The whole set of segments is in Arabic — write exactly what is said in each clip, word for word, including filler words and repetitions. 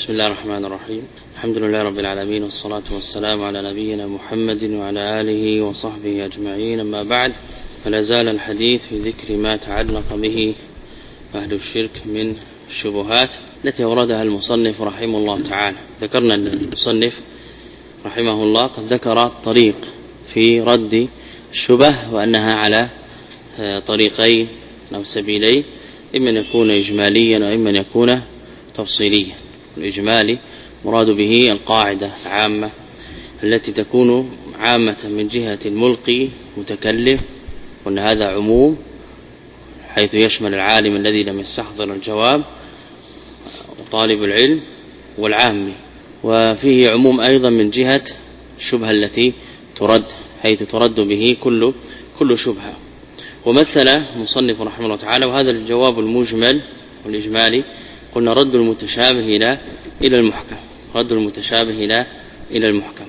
بسم الله الرحمن الرحيم. الحمد لله رب العالمين، والصلاة والسلام على نبينا محمد وعلى آله وصحبه أجمعين. أما بعد، فلا زال الحديث في ذكر ما تعلق به أهل الشرك من الشبهات التي أوردها المصنف رحمه الله تعالى. ذكرنا أن المصنف رحمه الله قد ذكر طريق في رد الشبه، وأنها على طريقين أو سبيلين، إما أن يكون إجماليا وإما أن يكون تفصيليا. الإجمالي مراد به القاعدة العامة التي تكون عامة من جهة الملقي متكلم، وأن هذا عموم حيث يشمل العالم الذي لم يستحضر الجواب وطالب العلم والعامي، وفيه عموم أيضا من جهة الشبهة التي ترد، حيث ترد به كل كل شبهة. ومثل مصنف رحمه الله تعالى، وهذا الجواب المجمل والإجمالي، قلنا رد المتشابه إلى إلى المحكم، رد المتشابه إلى إلى المحكم.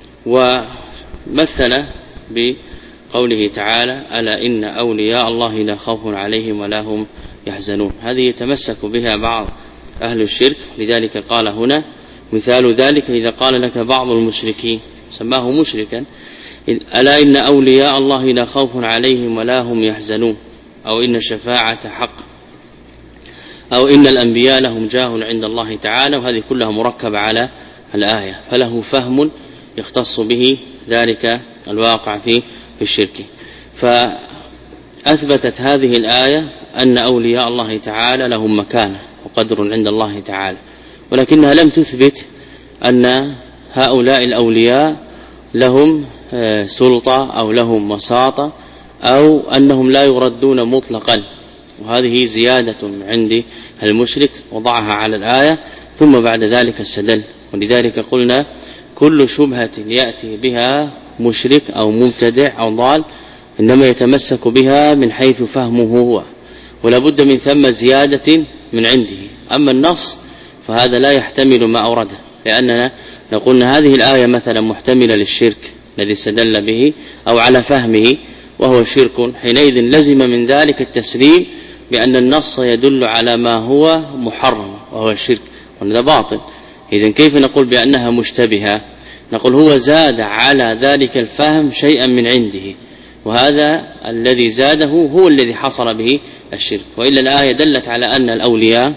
ومثل بقوله تعالى: ألا إن أولياء الله لا خوف عليهم ولا هم يحزنون. هذه يتمسك بها بعض أهل الشرك، لذلك قال هنا مثال ذلك إذا قال لك بعض المشركين، سماه مشركا: ألا إن أولياء الله لا خوف عليهم ولا هم يحزنون، أو إن الشفاعة حق، أو إن الأنبياء لهم جاه عند الله تعالى. وهذه كلها مركبة على الآية، فله فهم يختص به ذلك الواقع في في الشرك. فأثبتت هذه الآية أن أولياء الله تعالى لهم مكانة وقدر عند الله تعالى، ولكنها لم تثبت أن هؤلاء الأولياء لهم سلطة أو لهم وساطة، أو أنهم لا يردون مطلقا. وهذه زيادة عند المشرك وضعها على الآية، ثم بعد ذلك استدل. ولذلك قلنا كل شبهة يأتي بها مشرك أو مبتدع أو ضال إنما يتمسك بها من حيث فهمه هو، ولا بد من ثم زيادة من عنده. أما النص فهذا لا يحتمل ما أورده، لأننا لو قلنا هذه الآية مثلا محتملة للشرك الذي استدل به أو على فهمه وهو شرك، حينئذ لزم من ذلك التسليم بأن النص يدل على ما هو محرم وهو الشرك، وهذا باطل. إذن كيف نقول بأنها مشتبهة؟ نقول هو زاد على ذلك الفهم شيئا من عنده، وهذا الذي زاده هو الذي حصل به الشرك. وإلا الآية دلت على أن الأولياء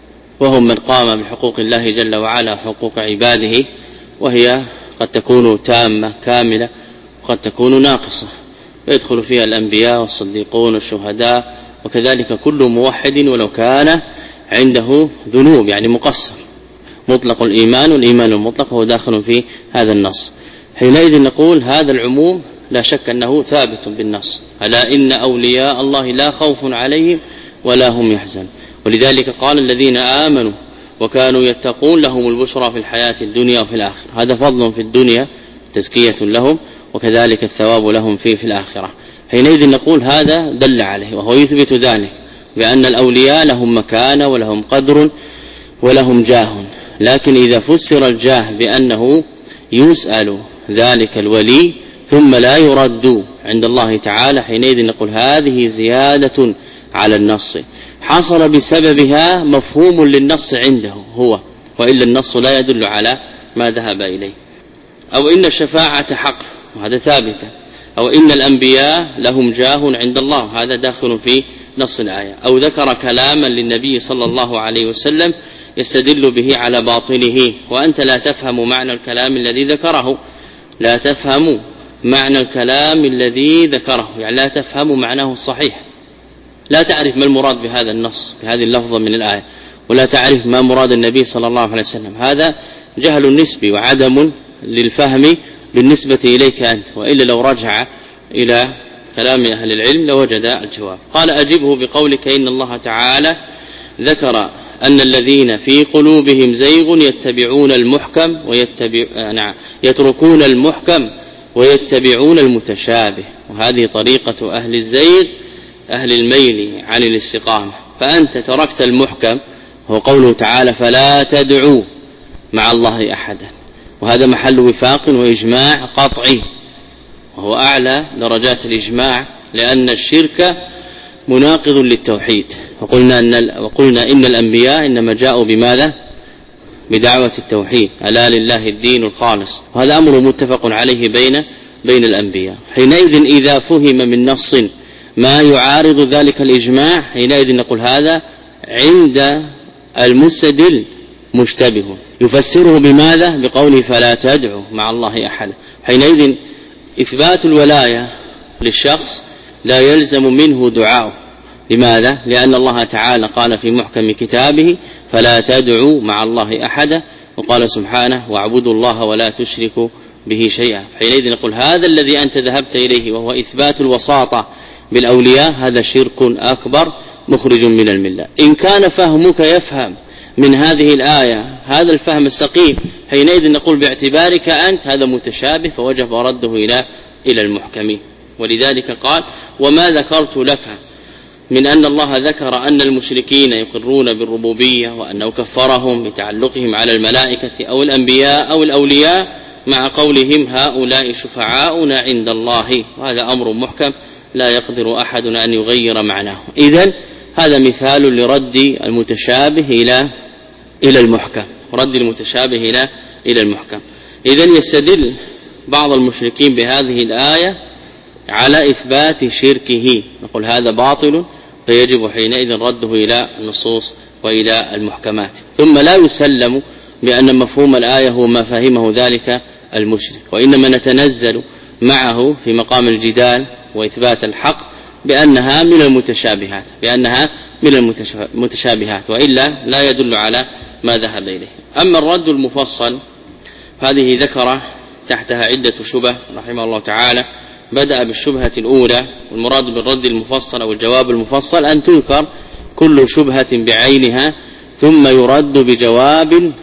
وهم من قام بحقوق الله جل وعلا وحقوق عباده، وهي قد تكون تامة كاملة وقد تكون ناقصة، ويدخل فيها الأنبياء والصديقون والشهداء، وكذلك كل موحد ولو كان عنده ذنوب، يعني مقصر. مطلق الإيمان والإيمان المطلق هو داخل في هذا النص. حينئذ نقول هذا العموم لا شك أنه ثابت بالنص: ألا إن أولياء الله لا خوف عليهم ولا هم يحزن. ولذلك قال: الذين آمنوا وكانوا يتقون لهم البشرى في الحياة الدنيا وفي الآخرة. هذا فضل في الدنيا تزكية لهم، وكذلك الثواب لهم في في الآخرة. حينئذ نقول هذا دل عليه، وهو يثبت ذلك بأن الأولياء لهم مكانة ولهم قدر ولهم جاه. لكن إذا فسر الجاه بأنه يسأل ذلك الولي ثم لا يرد عند الله تعالى، حينئذ نقول هذه زيادة على النص حصل بسببها مفهوم للنص عنده هو، وإلا النص لا يدل على ما ذهب إليه. أو إن الشفاعة حق، وهذا ثابت. أو إن الأنبياء لهم جاه عند الله، هذا داخل في نص الآية. أو ذكر كلاما للنبي صلى الله عليه وسلم يستدل به على باطله، وأنت لا تفهم معنى الكلام الذي ذكره، لا تفهم معنى الكلام الذي ذكره، يعني لا تفهم معناه الصحيح، لا تعرف ما المراد بهذا النص بهذه اللفظة من الآية، ولا تعرف ما مراد النبي صلى الله عليه وسلم. هذا جهل نسبي وعدم للفهم بالنسبة إليك أنت، وإلا لو رجع إلى كلام أهل العلم لوجد الجواب. قال: أجبه بقولك إن الله تعالى ذكر أن الذين في قلوبهم زيغ يتبعون المحكم ويتبع نعم يتركون المحكم ويتبعون المتشابه. وهذه طريقة أهل الزيغ أهل الميل عن الاستقامة. فأنت تركت المحكم، هو قوله تعالى: فلا تدعوا مع الله أحدا، وهذا محل وفاق وإجماع قطعي، وهو أعلى درجات الإجماع، لأن الشرك مناقض للتوحيد. وقلنا إن, وقلنا إن الأنبياء إنما جاءوا بماذا؟ بدعوة التوحيد ألا لله الدين الخالص، وهذا أمر متفق عليه بين بين الأنبياء. حينئذ إذا فهم من نص ما يعارض ذلك الإجماع حينئذ نقول هذا عند المستدل مشتبه، يفسره بماذا؟ بقوله فلا تدعو مع الله أحدا. حينئذ إثبات الولاية للشخص لا يلزم منه دعاءه. لماذا؟ لأن الله تعالى قال في محكم كتابه فلا تدعوا مع الله أحدا، وقال سبحانه واعبدوا الله ولا تشركوا به شيئا. حينئذ نقول هذا الذي أنت ذهبت إليه وهو إثبات الوساطة بالأولياء هذا شرك أكبر مخرج من الملة. إن كان فهمك يفهم من هذه الآية هذا الفهم السقيم حينئذ نقول باعتبارك أنت هذا متشابه فوجب رده إلى إلى المحكمين. ولذلك قال وما ذكرت لك من أن الله ذكر أن المشركين يقرون بالربوبية وأنه كفرهم بتعلقهم على الملائكة أو الأنبياء أو الأولياء مع قولهم هؤلاء شفعاؤنا عند الله، وهذا أمر محكم لا يقدر أحد أن يغير معناه. إذن هذا مثال لرد المتشابه إلى إلى المحكم، رد المتشابه إلى إلى المحكم. إذن يستدل بعض المشركين بهذه الآية على إثبات شركه، نقول هذا باطل فيجب حينئذ رده إلى النصوص وإلى المحكمات. ثم لا يسلم بأن مفهوم الآية هو ما فهمه ذلك المشرك، وإنما نتنزل معه في مقام الجدال وإثبات الحق بأنها من المتشابهات بأنها من المتشابهات وإلا لا يدل على ما ذهب إليه. أما الرد المفصل هذه ذكر تحتها عدة شبه رحمه الله تعالى. بدأ بالشبهة الأولى، والمراد بالرد المفصل أو الجواب المفصل أن تذكر كل شبهة بعينها ثم يرد بجواب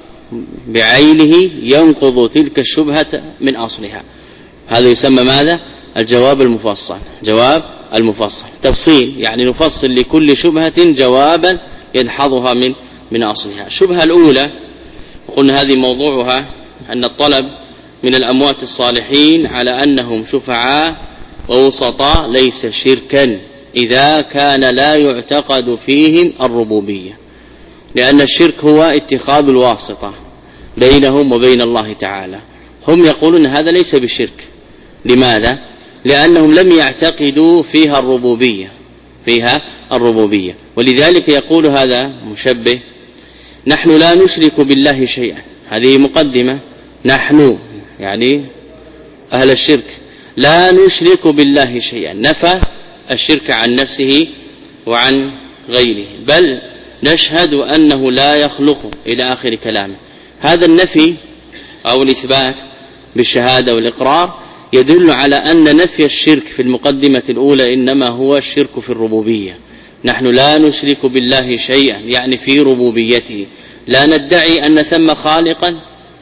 بعينه ينقض تلك الشبهة من أصلها. هذا يسمى ماذا؟ الجواب المفصل. جواب المفصل تفصيل، يعني نفصل لكل شبهة جوابا يدحضها من من أصلها. الشبهة الأولى وقلنا هذه موضوعها أن الطلب من الأموات الصالحين على أنهم شفعاء ووسطاء ليس شركا إذا كان لا يعتقد فيهم الربوبية، لأن الشرك هو اتخاذ الواسطة بينهم وبين الله تعالى. هم يقولون هذا ليس بالشرك. لماذا؟ لأنهم لم يعتقدوا فيها الربوبية فيها الربوبية ولذلك يقول هذا مشبه نحن لا نشرك بالله شيئا. هذه مقدمة، نحن يعني أهل الشرك لا نشرك بالله شيئا، نفى الشرك عن نفسه وعن غيره، بل نشهد أنه لا يخلق إلى آخر كلامه. هذا النفي أو الإثبات بالشهادة والإقرار يدل على أن نفي الشرك في المقدمة الأولى إنما هو الشرك في الربوبية. نحن لا نشرك بالله شيئا يعني في ربوبيته، لا ندعي أن ثم خالقا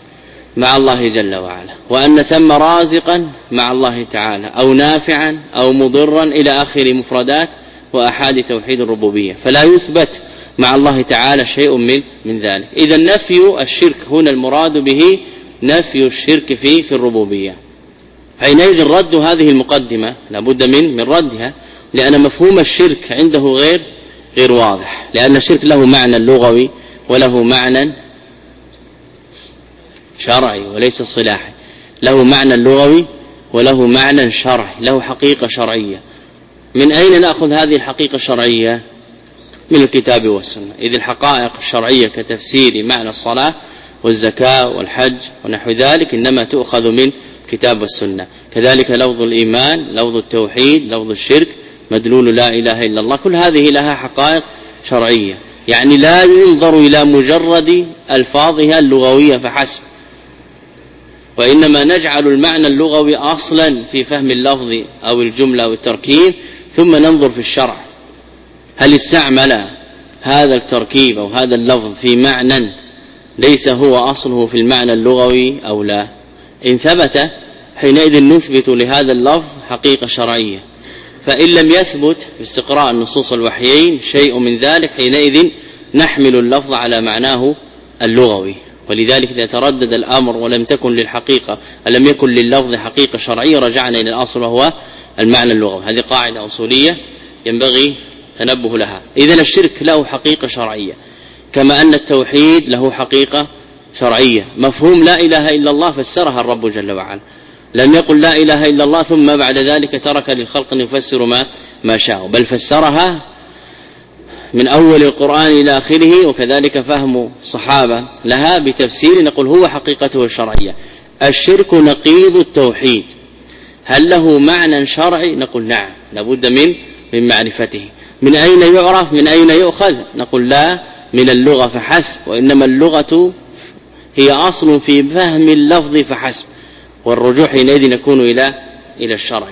مع الله جل وعلا وأن ثم رازقا مع الله تعالى أو نافعا أو مضرا إلى آخر مفردات وأحاد توحيد الربوبية، فلا يثبت مع الله تعالى شيء من من ذلك. إذا نفي الشرك هنا المراد به نفي الشرك في في الربوبية. حينئذ رد هذه المقدمة لابد من من ردها، لأن مفهوم الشرك عنده غير غير واضح، لأن الشرك له معنى لغوي وله معنى شرعي وليس صلاحي، له معنى لغوي وله معنى شرعي، له حقيقة شرعية. من أين نأخذ هذه الحقيقة الشرعية؟ من الكتاب والسنة. إذ الحقائق الشرعية كتفسير معنى الصلاة والزكاة والحج ونحو ذلك إنما تؤخذ من كتاب والسنة. كذلك لفظ الإيمان، لفظ التوحيد، لفظ الشرك، مدلول لا إله إلا الله، كل هذه لها حقائق شرعية، يعني لا ينظر إلى مجرد ألفاظها اللغوية فحسب، وإنما نجعل المعنى اللغوي أصلا في فهم اللفظ أو الجملة أو التركيب، ثم ننظر في الشرع هل استعمل هذا التركيب أو هذا اللفظ في معنى ليس هو أصله في المعنى اللغوي أو لا. إن ثبت حينئذ نثبت لهذا اللفظ حقيقة شرعية، فإن لم يثبت باستقراء النصوص الوحيين شيء من ذلك حينئذ نحمل اللفظ على معناه اللغوي. ولذلك إذا تردد الأمر ولم تكن للحقيقة لم يكن لللفظ حقيقة شرعية رجعنا إلى الأصل وهو المعنى اللغوي. هذه قاعدة أصولية ينبغي تنبه لها. إذن الشرك له حقيقة شرعية كما أن التوحيد له حقيقة شرعية. مفهوم لا إله إلا الله فسرها الرب جل وعلا، لم يقل لا إله إلا الله ثم بعد ذلك ترك للخلق أن يفسر ما ما شاءوا، بل فسرها من أول القرآن إلى آخره، وكذلك فهم الصحابة لها بتفسير نقول هو حقيقته الشرعية. الشرك نقيض التوحيد، هل له معنى شرعي؟ نقول نعم، لابد من من معرفته. من أين يعرف؟ من أين يؤخذ؟ نقول لا من اللغة فحسب، وإنما اللغة هي أصل في فهم اللفظ فحسب، والرجوع حينئذ يكون إلى إلى الشرع.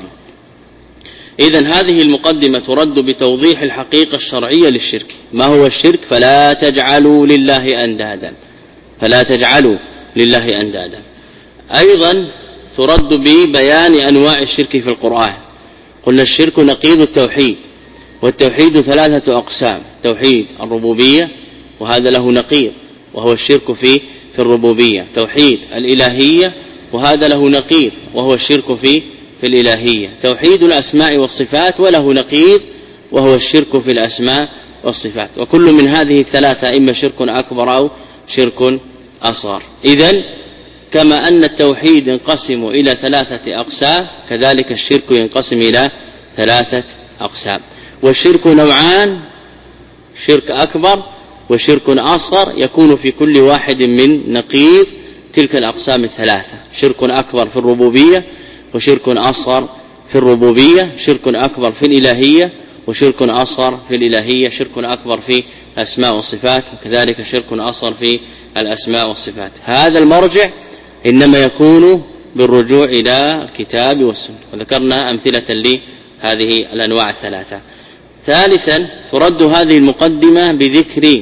إذن هذه المقدمة ترد بتوضيح الحقيقة الشرعية للشرك. ما هو الشرك؟ فلا تجعلوا لله أندادا، فلا تجعلوا لله أندادا. أيضا ترد ببيان أنواع الشرك في القرآن. قلنا الشرك نقيض التوحيد، والتوحيد ثلاثة أقسام: توحيد الربوبية وهذا له نقيض وهو الشرك في في الربوبية، توحيد الإلهية وهذا له نقيض وهو الشرك في في الإلهية، توحيد الأسماء والصفات وله نقيض وهو الشرك في الأسماء والصفات. وكل من هذه الثلاثة إما شرك أكبر أو شرك أصغر. إذن كما أن التوحيد ينقسم إلى ثلاثة أقسام، كذلك الشرك ينقسم إلى ثلاثة أقسام. والشرك نوعان: شرك أكبر وشرك أصغر، يكون في كل واحد من نقيض تلك الأقسام الثلاثة: شرك أكبر في الربوبية، وشرك أصغر في الربوبية، شرك أكبر في الإلهية، وشرك أصغر في الإلهية، شرك أكبر في الأسماء والصفات، وكذلك شرك أصغر في الأسماء والصفات. هذا المرجع إنما يكون بالرجوع إلى الكتاب والسنة، وذكرنا أمثلة لهذه الأنواع الثلاثة. ثالثا ترد هذه المقدمة بذكر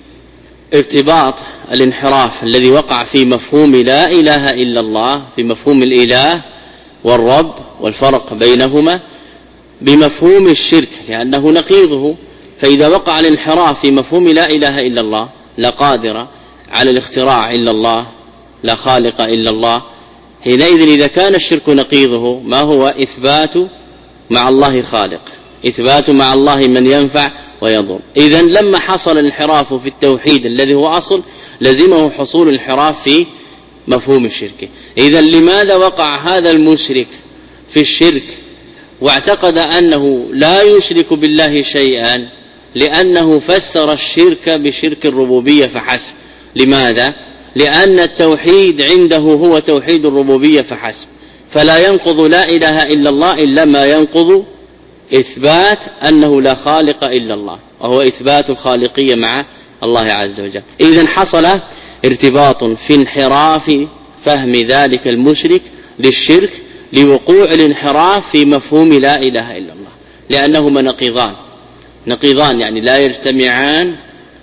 ارتباط الانحراف الذي وقع في مفهوم لا إله إلا الله، في مفهوم الإله والرب والفرق بينهما، بمفهوم الشرك لأنه نقيضه. فإذا وقع الانحراف في مفهوم لا إله إلا الله: لا قادر على الاختراع إلا الله، لا خالق إلا الله، حينئذ إذا كان الشرك نقيضه ما هو؟ إثبات مع الله خالق، إثبات مع الله من ينفع ويضر. إذن لما حصل الانحراف في التوحيد الذي هو أصل، لزمه حصول الانحراف في مفهوم الشرك. إذن لماذا وقع هذا المشرك في الشرك واعتقد أنه لا يشرك بالله شيئا؟ لأنه فسر الشرك بشرك الربوبية فحسب. لماذا؟ لأن التوحيد عنده هو توحيد الربوبية فحسب، فلا ينقض لا إله إلا الله إلا ما ينقض إثبات أنه لا خالق إلا الله، وهو إثبات الخالقية مع الله عز وجل. إذن حصل ارتباط في انحراف فهم ذلك المشرك للشرك لوقوع الانحراف في مفهوم لا إله إلا الله، لأنهما نقيضان، نقيضان يعني لا يجتمعان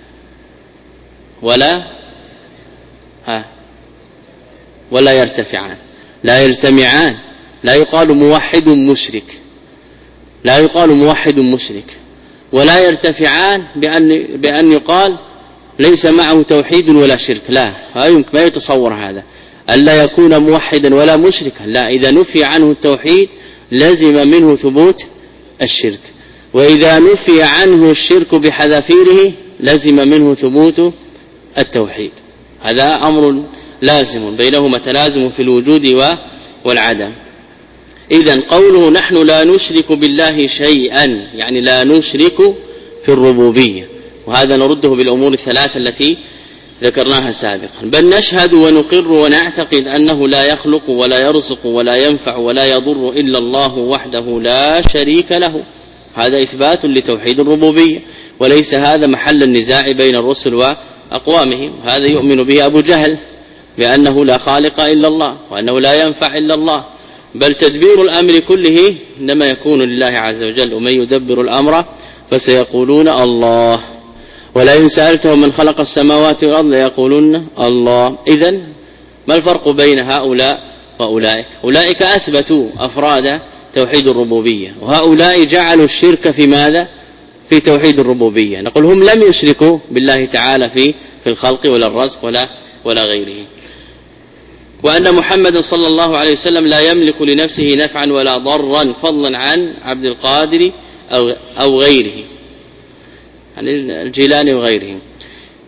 ولا ها ولا يرتفعان، لا يجتمعان. لا يقال موحد مشرك، لا يقال موحد مشرك، ولا يرتفعان بأن بأن يقال ليس معه توحيد ولا شرك. لا، ما يتصور هذا، ألا يكون موحدا ولا مشركا. لا، إذا نفي عنه التوحيد لزم منه ثبوت الشرك، وإذا نفي عنه الشرك بحذافيره لزم منه ثبوت التوحيد. هذا أمر لازم، بينهما تلازم في الوجود والعدم. إذن قوله نحن لا نشرك بالله شيئا يعني لا نشرك في الربوبية، وهذا نرده بالأمور الثلاثة التي ذكرناها سابقا. بل نشهد ونقر ونعتقد أنه لا يخلق ولا يرزق ولا ينفع ولا يضر إلا الله وحده لا شريك له. هذا إثبات لتوحيد الربوبية، وليس هذا محل النزاع بين الرسل وأقوامهم. هذا يؤمن به أبو جهل بأنه لا خالق إلا الله وأنه لا ينفع إلا الله، بل تدبير الأمر كله إنما يكون لله عز وجل. ومن يدبر الأمر فسيقولون الله، ولئن سألتهم من خلق السماوات والأرض ليقولون الله. إذن ما الفرق بين هؤلاء وأولئك؟ أولئك أثبتوا أفراد توحيد الربوبية، وهؤلاء جعلوا الشرك في ماذا؟ في توحيد الربوبية. نقول هم لم يشركوا بالله تعالى في في الخلق ولا الرزق ولا ولا غيره. وأن محمد صلى الله عليه وسلم لا يملك لنفسه نفعا ولا ضرا فضلا عن عبد القادر أو أو غيره، عن الجيلاني وغيره.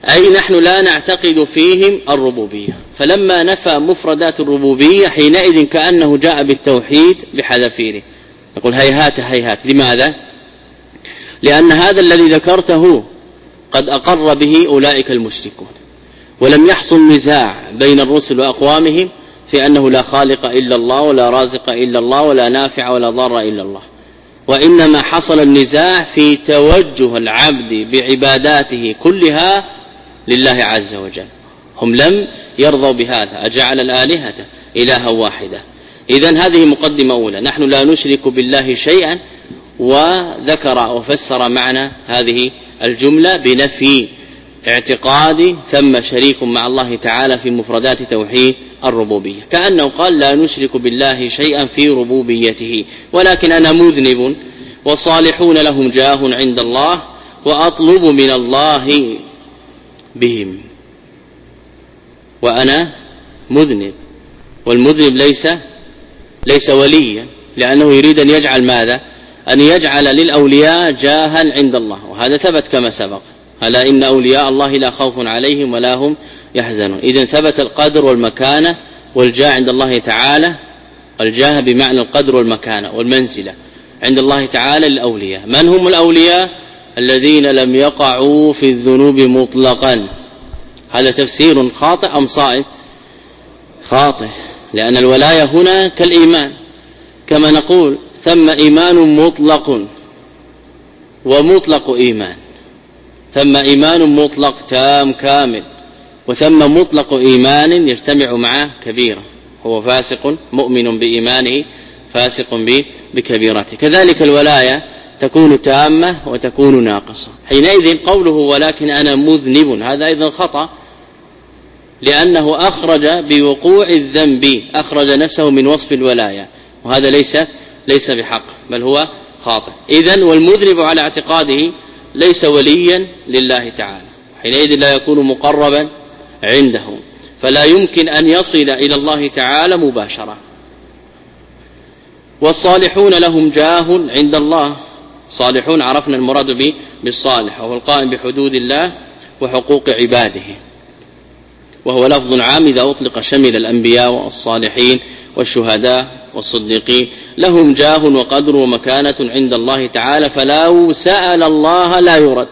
أي نحن لا نعتقد فيهم الربوبية. فلما نفى مفردات الربوبية حينئذ كأنه جاء بالتوحيد بحذافيره. يقول هيهات هيهات. لماذا؟ لأن هذا الذي ذكرته قد أقر به أولئك المشركون، ولم يحصل نزاع بين الرسل وأقوامهم في أنه لا خالق إلا الله ولا رازق إلا الله ولا نافع ولا ضار إلا الله، وإنما حصل النزاع في توجه العبد بعباداته كلها لله عز وجل. هم لم يرضوا بهذا، أجعل الآلهة إلها واحدة. إذن هذه مقدمة أولى، نحن لا نشرك بالله شيئا، وذكر وفسر معنى هذه الجملة بنفي اعتقاد ثم شريك مع الله تعالى في مفردات توحيد الربوبية، كأنه قال لا نشرك بالله شيئا في ربوبيته، ولكن أنا مذنب والصالحون لهم جاه عند الله وأطلب من الله بهم. وأنا مذنب، والمذنب ليس ليس وليا، لأنه يريد أن يجعل ماذا؟ أن يجعل للأولياء جاها عند الله، وهذا ثبت كما سبق، ألا إن أولياء الله لا خوف عليهم ولا هم يحزنون. إذن ثبت القدر والمكانة والجاه عند الله تعالى. الجاه بمعنى القدر والمكانة والمنزلة عند الله تعالى للأولياء. من هم الأولياء؟ الذين لم يقعوا في الذنوب مطلقا. هذا تفسير خاطئ أم صائب؟ خاطئ، لأن الولاية هنا كالإيمان، كما نقول ثم إيمان مطلق ومطلق إيمان، ثم إيمان مطلق تام كامل، وثم مطلق إيمان يجتمع معه كبيرة، هو فاسق مؤمن بإيمانه فاسق بكبيرته. كذلك الولاية تكون تامة وتكون ناقصة. حينئذ قوله ولكن أنا مذنب هذا أيضا خطأ، لأنه أخرج بوقوع الذنب، أخرج نفسه من وصف الولاية، وهذا ليس ليس بحق، بل هو خاطئ. إذن والمذنب على اعتقاده ليس وليا لله تعالى، حينئذ لا يكون مقربا عنده، فلا يمكن أن يصل إلى الله تعالى مباشرة. والصالحون لهم جاه عند الله. صالحون عرفنا المراد به بالصالح، وهو القائم بحدود الله وحقوق عباده، وهو لفظ عام إذا أطلق شمل الأنبياء والصالحين والشهداء والصديقين. لهم جاه وقدر ومكانة عند الله تعالى، فلو سأل الله لا يرد.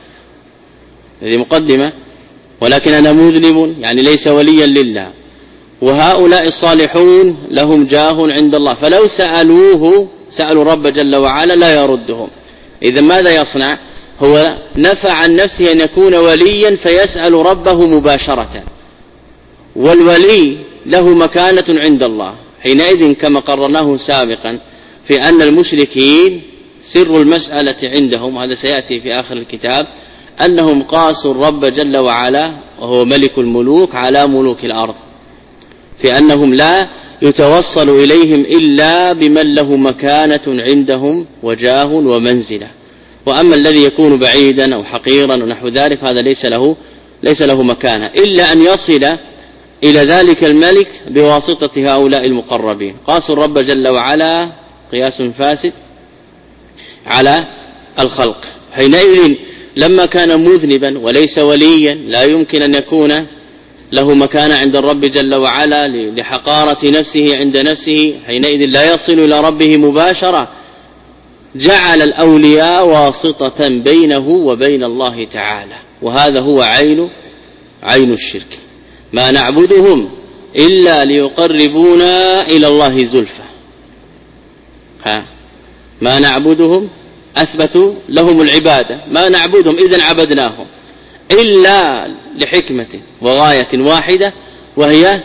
هذه مقدمة. ولكن أنا مذنب يعني ليس وليا لله، وهؤلاء الصالحون لهم جاه عند الله، فلو سألوه سألوا رب جل وعلا لا يردهم. إذا ماذا يصنع؟ هو نفى عن نفسه أن يكون وليا فيسأل ربه مباشرة، والولي له مكانة عند الله. حينئذ كما قررناه سابقا في أن المشركين سر المسألة عندهم، هذا سيأتي في آخر الكتاب، أنهم قاسوا الرب جل وعلا وهو ملك الملوك على ملوك الأرض، في أنهم لا يتوصل إليهم إلا بمن له مكانة عندهم وجاه ومنزلة، وأما الذي يكون بعيدا أو حقيرا ونحو ذلك هذا ليس له ليس له مكانة إلا أن يصل إلى ذلك الملك بواسطة هؤلاء المقربين. قاسوا الرب جل وعلا قياس فاسد على الخلق. حينئذ لما كان مذنبا وليس وليا لا يمكن أن يكون له مكانة عند الرب جل وعلا لحقارة نفسه عند نفسه، حينئذ لا يصل إلى ربه مباشرة، جعل الأولياء واسطة بينه وبين الله تعالى، وهذا هو عين عين الشرك. ما نعبدهم إلا ليقربونا إلى الله زلفى. ها ما نعبدهم أثبتوا لهم العبادة، ما نعبدهم إذن عبدناهم إلا لحكمة وغاية واحدة، وهي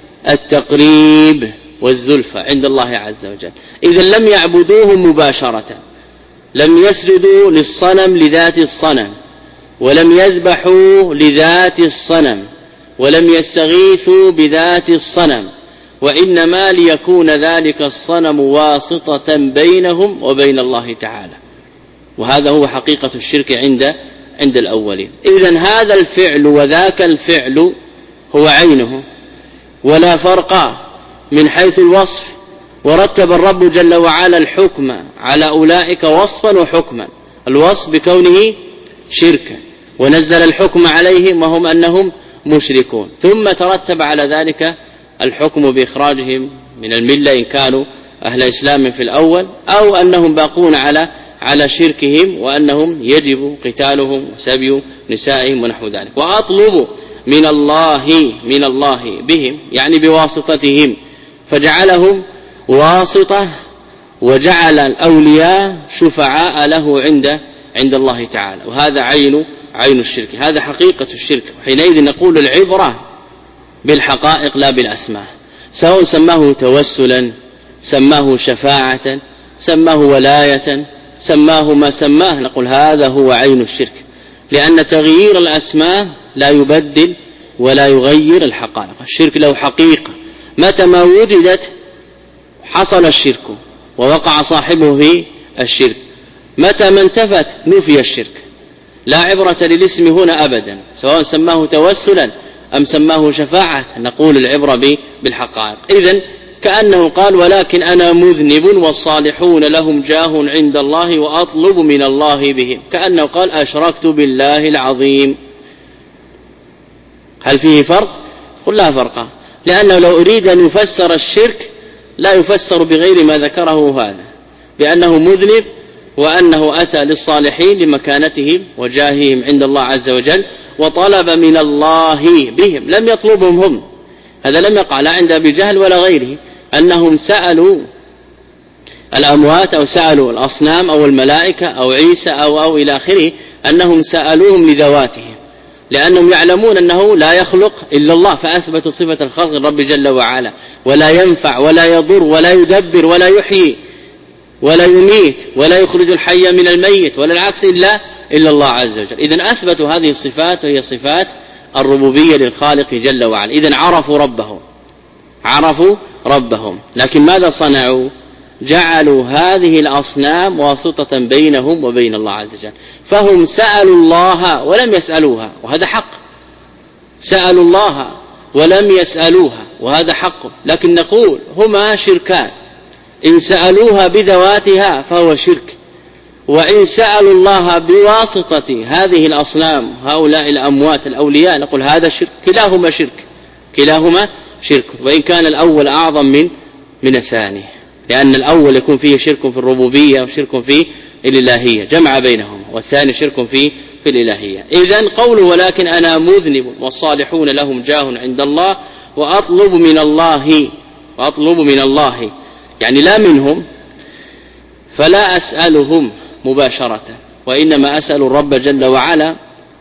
التقريب والزلفى عند الله عز وجل. إذن لم يعبدوه مباشرة، لم يسجدوا للصنم لذات الصنم، ولم يذبحوا لذات الصنم، ولم يستغيثوا بذات الصنم، وإنما ليكون ذلك الصنم واسطة بينهم وبين الله تعالى. وهذا هو حقيقة الشرك عند عند الأولين. إذن هذا الفعل وذاك الفعل هو عينه، ولا فرق من حيث الوصف، ورتب الرب جل وعلا الحكم على أولئك وصفا وحكما. الوصف بكونه شركا، ونزل الحكم عليهم وهم أنهم مشركون، ثم ترتب على ذلك الحكم بإخراجهم من الملة إن كانوا أهل إسلام في الأول، أو أنهم باقون على على شركهم وأنهم يجب قتالهم وسبي نسائهم ونحو ذلك. وأطلب من الله من الله بهم يعني بواسطتهم، فجعلهم واسطة وجعل الأولياء شفعاء له عند عند الله تعالى، وهذا عين عين الشرك، هذا حقيقة الشرك. حينئذ نقول العبرة بالحقائق لا بالأسماء، سواء سماه توسلا، سماه شفاعة، سماه ولاية، سماه ما سماه، نقول هذا هو عين الشرك، لأن تغيير الأسماء لا يبدل ولا يغير الحقائق. الشرك له حقيقة، متى ما وجدت حصل الشرك ووقع صاحبه في الشرك، متى ما انتفت نفي الشرك. لا عبرة للاسم هنا أبدا، سواء سماه توسلا أم سماه شفاعة، نقول العبرة بالحقائق. إذن كأنه قال ولكن أنا مذنب والصالحون لهم جاه عند الله وأطلب من الله بهم، كأنه قال أشركت بالله العظيم. هل فيه فرق؟ قل لا فرق، لأنه لو أريد أن يفسر الشرك لا يفسر بغير ما ذكره هذا، بأنه مذنب وأنه أتى للصالحين لمكانتهم وجاههم عند الله عز وجل وطلب من الله بهم، لم يطلبهم هم. هذا لم يقع لا عند أبي جهل ولا غيره أنهم سألوا الأموات أو سألوا الأصنام أو الملائكة أو عيسى أو أو إلى آخره، أنهم سألوهم لذواتهم، لأنهم يعلمون أنه لا يخلق إلا الله، فأثبتوا صفة الخلق للرب جل وعلا، ولا ينفع ولا يضر ولا يدبر ولا يحيي ولا يميت ولا يخرج الحي من الميت ولا العكس إلا إلا الله عز وجل. إذن أثبتوا هذه الصفات وهي صفات الربوبية للخالق جل وعلا. إذن عرفوا ربهم عرفوا ربهم لكن ماذا صنعوا؟ جعلوا هذه الأصنام واسطة بينهم وبين الله عز وجل، فهم سألوا الله ولم يسألوها، وهذا حق. سألوا الله ولم يسألوها وهذا حق، لكن نقول هما شركان، إن سألوها بذواتها فهو شرك، وإن سألوا الله بواسطة هذه الأصنام هؤلاء الأموات الأولياء نقول هذا شرك، كلاهما شرك كلاهما شرك، وإن كان الأول أعظم من من الثاني، لأن الأول يكون فيه شرك في الربوبية وشرك في الإلهية جمع بينهم، والثاني شرك في في الإلهية. إذن قوله ولكن أنا مذنب والصالحون لهم جاه عند الله وأطلب من الله وأطلب من الله يعني لا منهم، فلا أسألهم مباشرة وإنما أسأل الرب جل وعلا،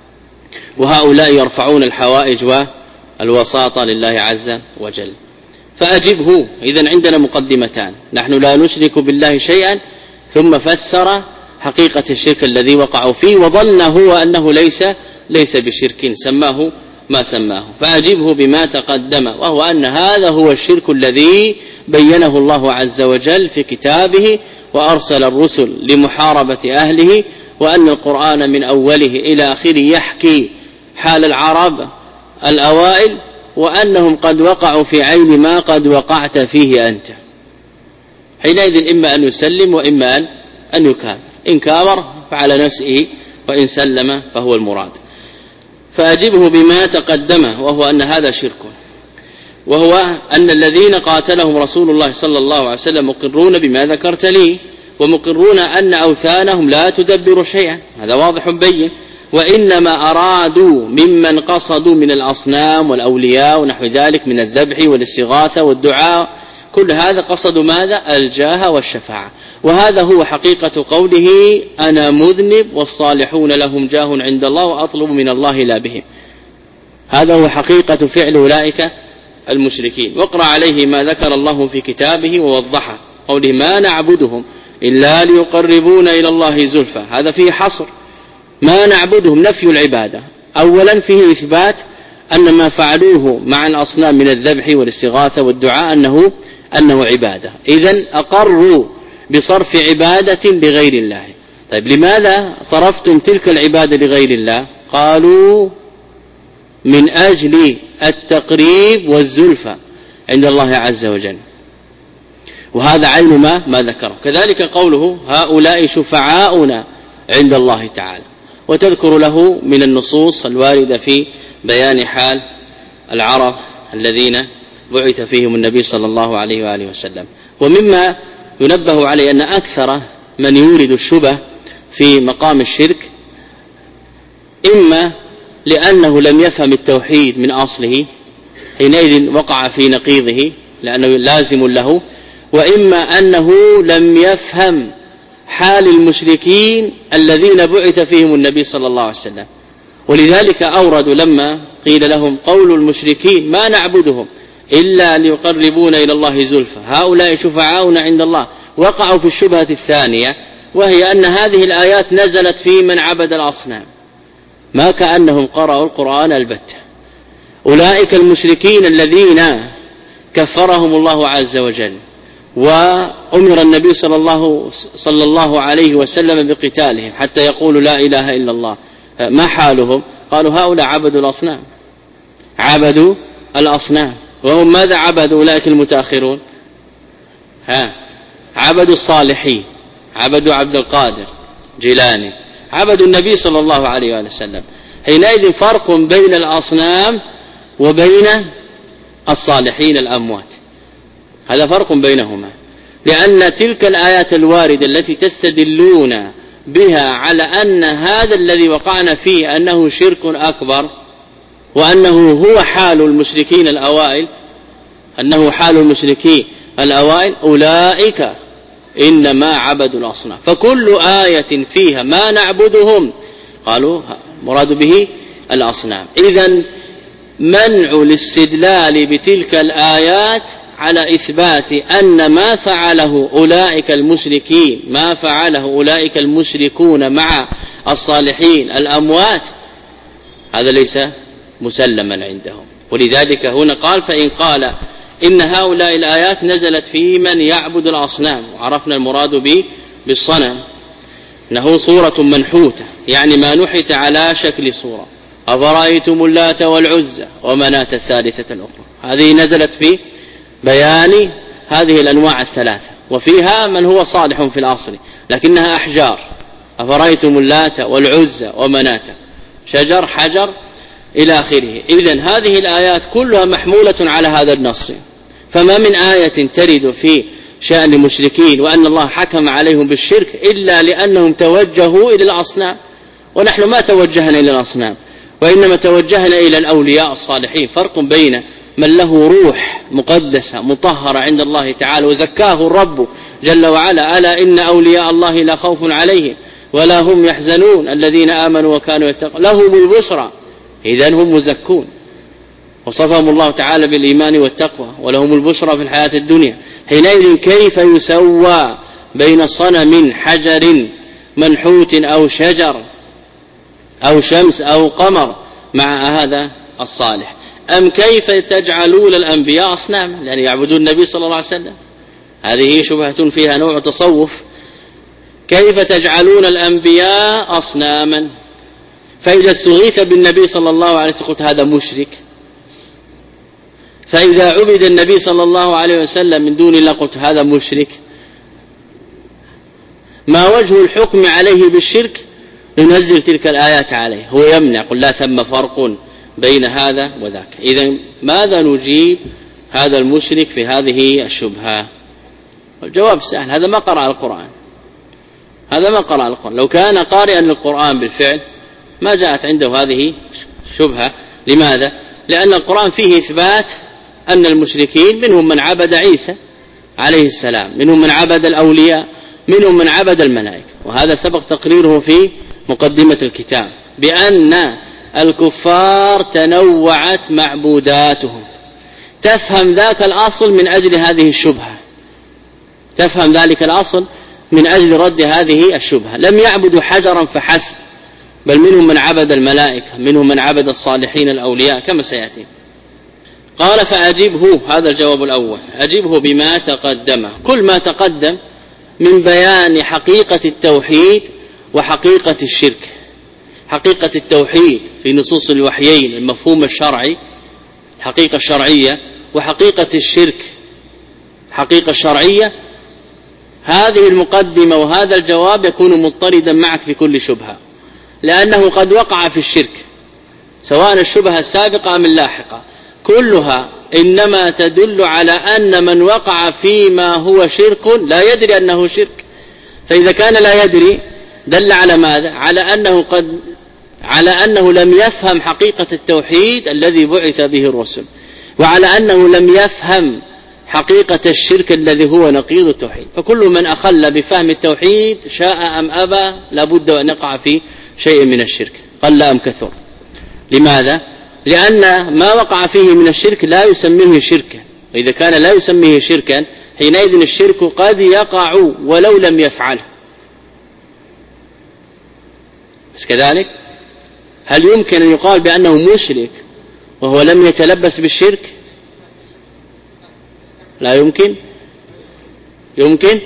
وهؤلاء يرفعون الحوائج والوساطة لله عز وجل. فأجبه. إذن عندنا مقدمتان، نحن لا نشرك بالله شيئا، ثم فسر حقيقة الشرك الذي وقعوا فيه وظن هو أنه ليس ليس بشرك، سماه ما سماه. فأجبه بما تقدم، وهو أن هذا هو الشرك الذي بينه الله عز وجل في كتابه وأرسل الرسل لمحاربة أهله، وأن القرآن من أوله إلى آخره يحكي حال العرب الأوائل، وأنهم قد وقعوا في عين ما قد وقعت فيه أنت. حينئذ إما أن يسلم وإما أن أن يكابر، إن كابر فعلى نفسه وإن سلم فهو المراد. فأجبه بما تقدم، وهو أن هذا شرك، وهو أن الذين قاتلهم رسول الله صلى الله عليه وسلم مقرون بما ذكرت لي، ومقرون أن أوثانهم لا تدبر شيئا، هذا واضح بين، وإنما أرادوا ممن قصدوا من الأصنام والأولياء ونحو ذلك من الذبح والاستغاثة والدعاء، كل هذا قصدوا ماذا؟ الجاه والشفاعة. وهذا هو حقيقة قوله أنا مذنب والصالحون لهم جاه عند الله وأطلب من الله لا بهم، هذا هو حقيقة فعل أولئك المشركين. واقرأ عليه ما ذكر الله في كتابه ووضحه، قوله ما نعبدهم إلا ليقربونا إلى الله زلفى، هذا فيه حصر، ما نعبدهم نفي العبادة، أولا فيه إثبات أن ما فعلوه مع الأصنام من الذبح والاستغاثة والدعاء أنه أنه عبادة، إذن أقروا بصرف عبادة لغير الله. طيب لماذا صرفتم تلك العبادة لغير الله؟ قالوا من أجل التقريب والزلفى عند الله عز وجل، وهذا عين ما ما ذكره. كذلك قوله هؤلاء شفعاؤنا عند الله تعالى، وتذكر له من النصوص الواردة في بيان حال العرب الذين بعث فيهم النبي صلى الله عليه وآله وسلم. ومما ينبه عليه أن أكثر من يورد الشبه في مقام الشرك إما لأنه لم يفهم التوحيد من أصله حينئذ وقع في نقيضه لأنه لازم له، وإما أنه لم يفهم حال المشركين الذين بعث فيهم النبي صلى الله عليه وسلم، ولذلك أوردوا لما قيل لهم قول المشركين ما نعبدهم إلا ليقربون إلى الله زلفى هؤلاء شفعاؤنا عند الله، وقعوا في الشبهة الثانية وهي أن هذه الآيات نزلت في من عبد الأصنام، ما كأنهم قرأوا القرآن البتة. أولئك المشركين الذين كفرهم الله عز وجل وأمر النبي صلى الله, صلى الله عليه وسلم بقتالهم حتى يقولوا لا إله إلا الله، ما حالهم؟ قالوا هؤلاء عبدوا الأصنام، عبدوا الأصنام. وهم ماذا عبدوا أولئك المتأخرون؟ ها عبدوا الصالحين، عبدوا عبد القادر جيلاني، عبدوا النبي صلى الله عليه وسلم. حينئذ فرق بين الأصنام وبين الصالحين الأموات، هذا فرق بينهما، لأن تلك الآيات الواردة التي تستدلون بها على أن هذا الذي وقعنا فيه أنه شرك أكبر وأنه هو حال المشركين الأوائل، أنه حال المشركين الأوائل أولئك إنما عبدوا الأصنام. فكل آية فيها ما نعبدهم قالوا مراد به الأصنام. إذن منع الاستدلال بتلك الآيات على إثبات أن ما فعله أولئك المشركين ما فعله أولئك المشركون مع الصالحين الأموات هذا ليس مسلما عندهم. ولذلك هنا قال فإن قال إن هؤلاء الآيات نزلت في من يعبد الأصنام، وعرفنا المراد به بالصنم أنه صورة منحوتة يعني ما نحت على شكل صورة، أفرأيتم اللات والعزى ومناة الثالثة الأخرى، هذه نزلت في بيان هذه الأنواع الثلاثة، وفيها من هو صالح في الأصل لكنها أحجار، أفرأيتم اللات والعزى ومناة شجر حجر إلى آخره. إذن هذه الآيات كلها محمولة على هذا النص، فما من آية ترد في شأن المشركين وأن الله حكم عليهم بالشرك إلا لأنهم توجهوا إلى الأصنام، ونحن ما توجهنا إلى الأصنام وإنما توجهنا إلى الأولياء الصالحين. فرق بين من له روح مقدسة مطهرة عند الله تعالى وزكاه الرب جل وعلا ألا إن أولياء الله لا خوف عليهم ولا هم يحزنون الذين آمنوا وكانوا يتقون لهم البشرى، إذن هم مزكون وصفهم الله تعالى بالإيمان والتقوى ولهم البشرى في الحياة الدنيا. حينئذ كيف يسوى بين صنم حجر منحوت أو شجر أو شمس أو قمر مع هذا الصالح؟ أم كيف تجعلون الأنبياء أصناما لأن يعبدون النبي صلى الله عليه وسلم؟ هذه شبهة فيها نوع تصوف. كيف تجعلون الأنبياء أصناما؟ فإذا استغيث بالنبي صلى الله عليه وسلم قلت هذا مشرك، فإذا عبد النبي صلى الله عليه وسلم من دون الله قلت هذا مشرك. ما وجه الحكم عليه بالشرك؟ ننزل تلك الآيات عليه، هو يمنع قل لا ثم فرق بين هذا وذاك. إذن ماذا نجيب هذا المشرك في هذه الشبهة؟ الجواب سهل، هذا ما قرأ القرآن، هذا ما قرأ القرآن. لو كان قارئا للقرآن بالفعل ما جاءت عنده هذه شبهة. لماذا؟ لأن القرآن فيه إثبات أن المشركين منهم من عبد عيسى عليه السلام، منهم من عبد الأولياء، منهم من عبد الملائكة، وهذا سبق تقريره في مقدمة الكتاب بأن الكفار تنوعت معبوداتهم. تفهم ذاك الأصل من أجل هذه الشبهة، تفهم ذلك الأصل من أجل رد هذه الشبهة. لم يعبدوا حجرا فحسب، بل منهم من عبد الملائكة، منهم من عبد الصالحين الأولياء كما سيأتي. قال فأجبه، هذا الجواب الأول، أجبه بما تقدم. كل ما تقدم من بيان حقيقة التوحيد وحقيقة الشرك. حقيقة التوحيد في نصوص الوحيين المفهوم الشرعي الحقيقة الشرعية، وحقيقة الشرك حقيقة الشرعية. هذه المقدمة وهذا الجواب يكون مضطردا معك في كل شبهة. لأنه قد وقع في الشرك، سواء الشبهة السابقة أم اللاحقة، كلها إنما تدل على أن من وقع فيما هو شرك لا يدري أنه شرك. فإذا كان لا يدري دل على ماذا؟ على أنه قد على أنه لم يفهم حقيقة التوحيد الذي بعث به الرسل، وعلى أنه لم يفهم حقيقة الشرك الذي هو نقيض التوحيد. فكل من أخل بفهم التوحيد شاء أم أبى لابد أن يقع في شيء من الشرك قل أم كثر. لماذا؟ لأن ما وقع فيه من الشرك لا يسميه شركا، وإذا كان لا يسميه شركا حينئذ الشرك قد يقع ولو لم يفعله. بس كذلك هل يمكن أن يقال بأنه مشرك وهو لم يتلبس بالشرك؟ لا يمكن. يمكن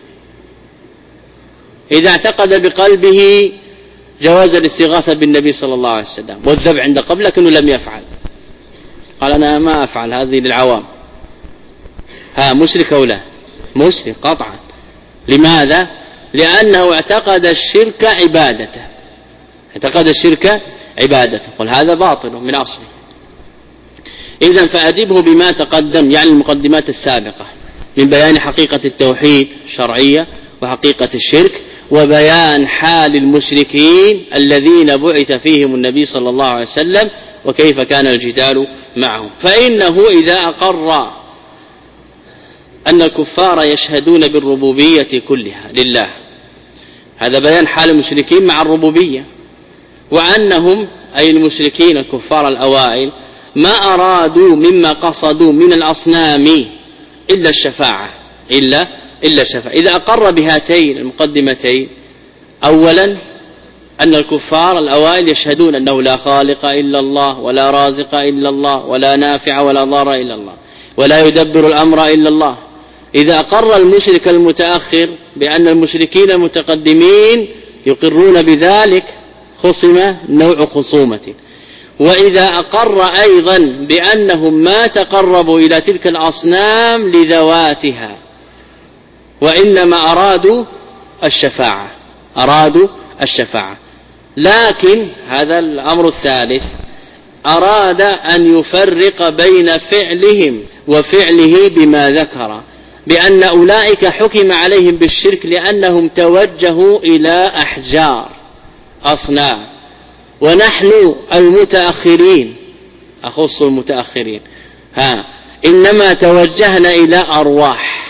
إذا اعتقد بقلبه جواز الاستغاثة بالنبي صلى الله عليه وسلم والذبح عند قبل لكنه لم يفعل، قال أنا ما أفعل، هذه للعوام، ها مشرك أو لا؟ مشرك قطعا. لماذا؟ لأنه اعتقد الشرك عبادته، اعتقد الشرك عبادته، قل هذا باطل من أصله. إذن فأجبه بما تقدم، يعني المقدمات السابقة من بيان حقيقة التوحيد الشرعية وحقيقة الشرك، وبيان حال المشركين الذين بعث فيهم النبي صلى الله عليه وسلم وكيف كان الجدال معهم. فإنه إذا أقر أن الكفار يشهدون بالربوبية كلها لله، هذا بيان حال المشركين مع الربوبية، وأنهم أي المشركين الكفار الأوائل ما أرادوا مما قصدوا من الأصنام إلا الشفاعة إلا إلا الشفاعة. إذا أقر بهاتين المقدمتين، أولا أن الكفار الأوائل يشهدون أنه لا خالق إلا الله ولا رازق إلا الله ولا نافع ولا ضار إلا الله ولا يدبر الأمر إلا الله. إذا أقر المشرك المتأخر بأن المشركين المتقدمين يقرون بذلك خصم نوع خصومة. وإذا أقر أيضا بأنهم ما تقربوا إلى تلك الأصنام لذواتها وإنما أرادوا الشفاعة أرادوا الشفاعة لكن هذا الأمر الثالث أراد أن يفرق بين فعلهم وفعله بما ذكر، بأن أولئك حكم عليهم بالشرك لأنهم توجهوا إلى أحجار أصنام، ونحن المتأخرين أخص المتأخرين ها إنما توجهنا إلى أرواح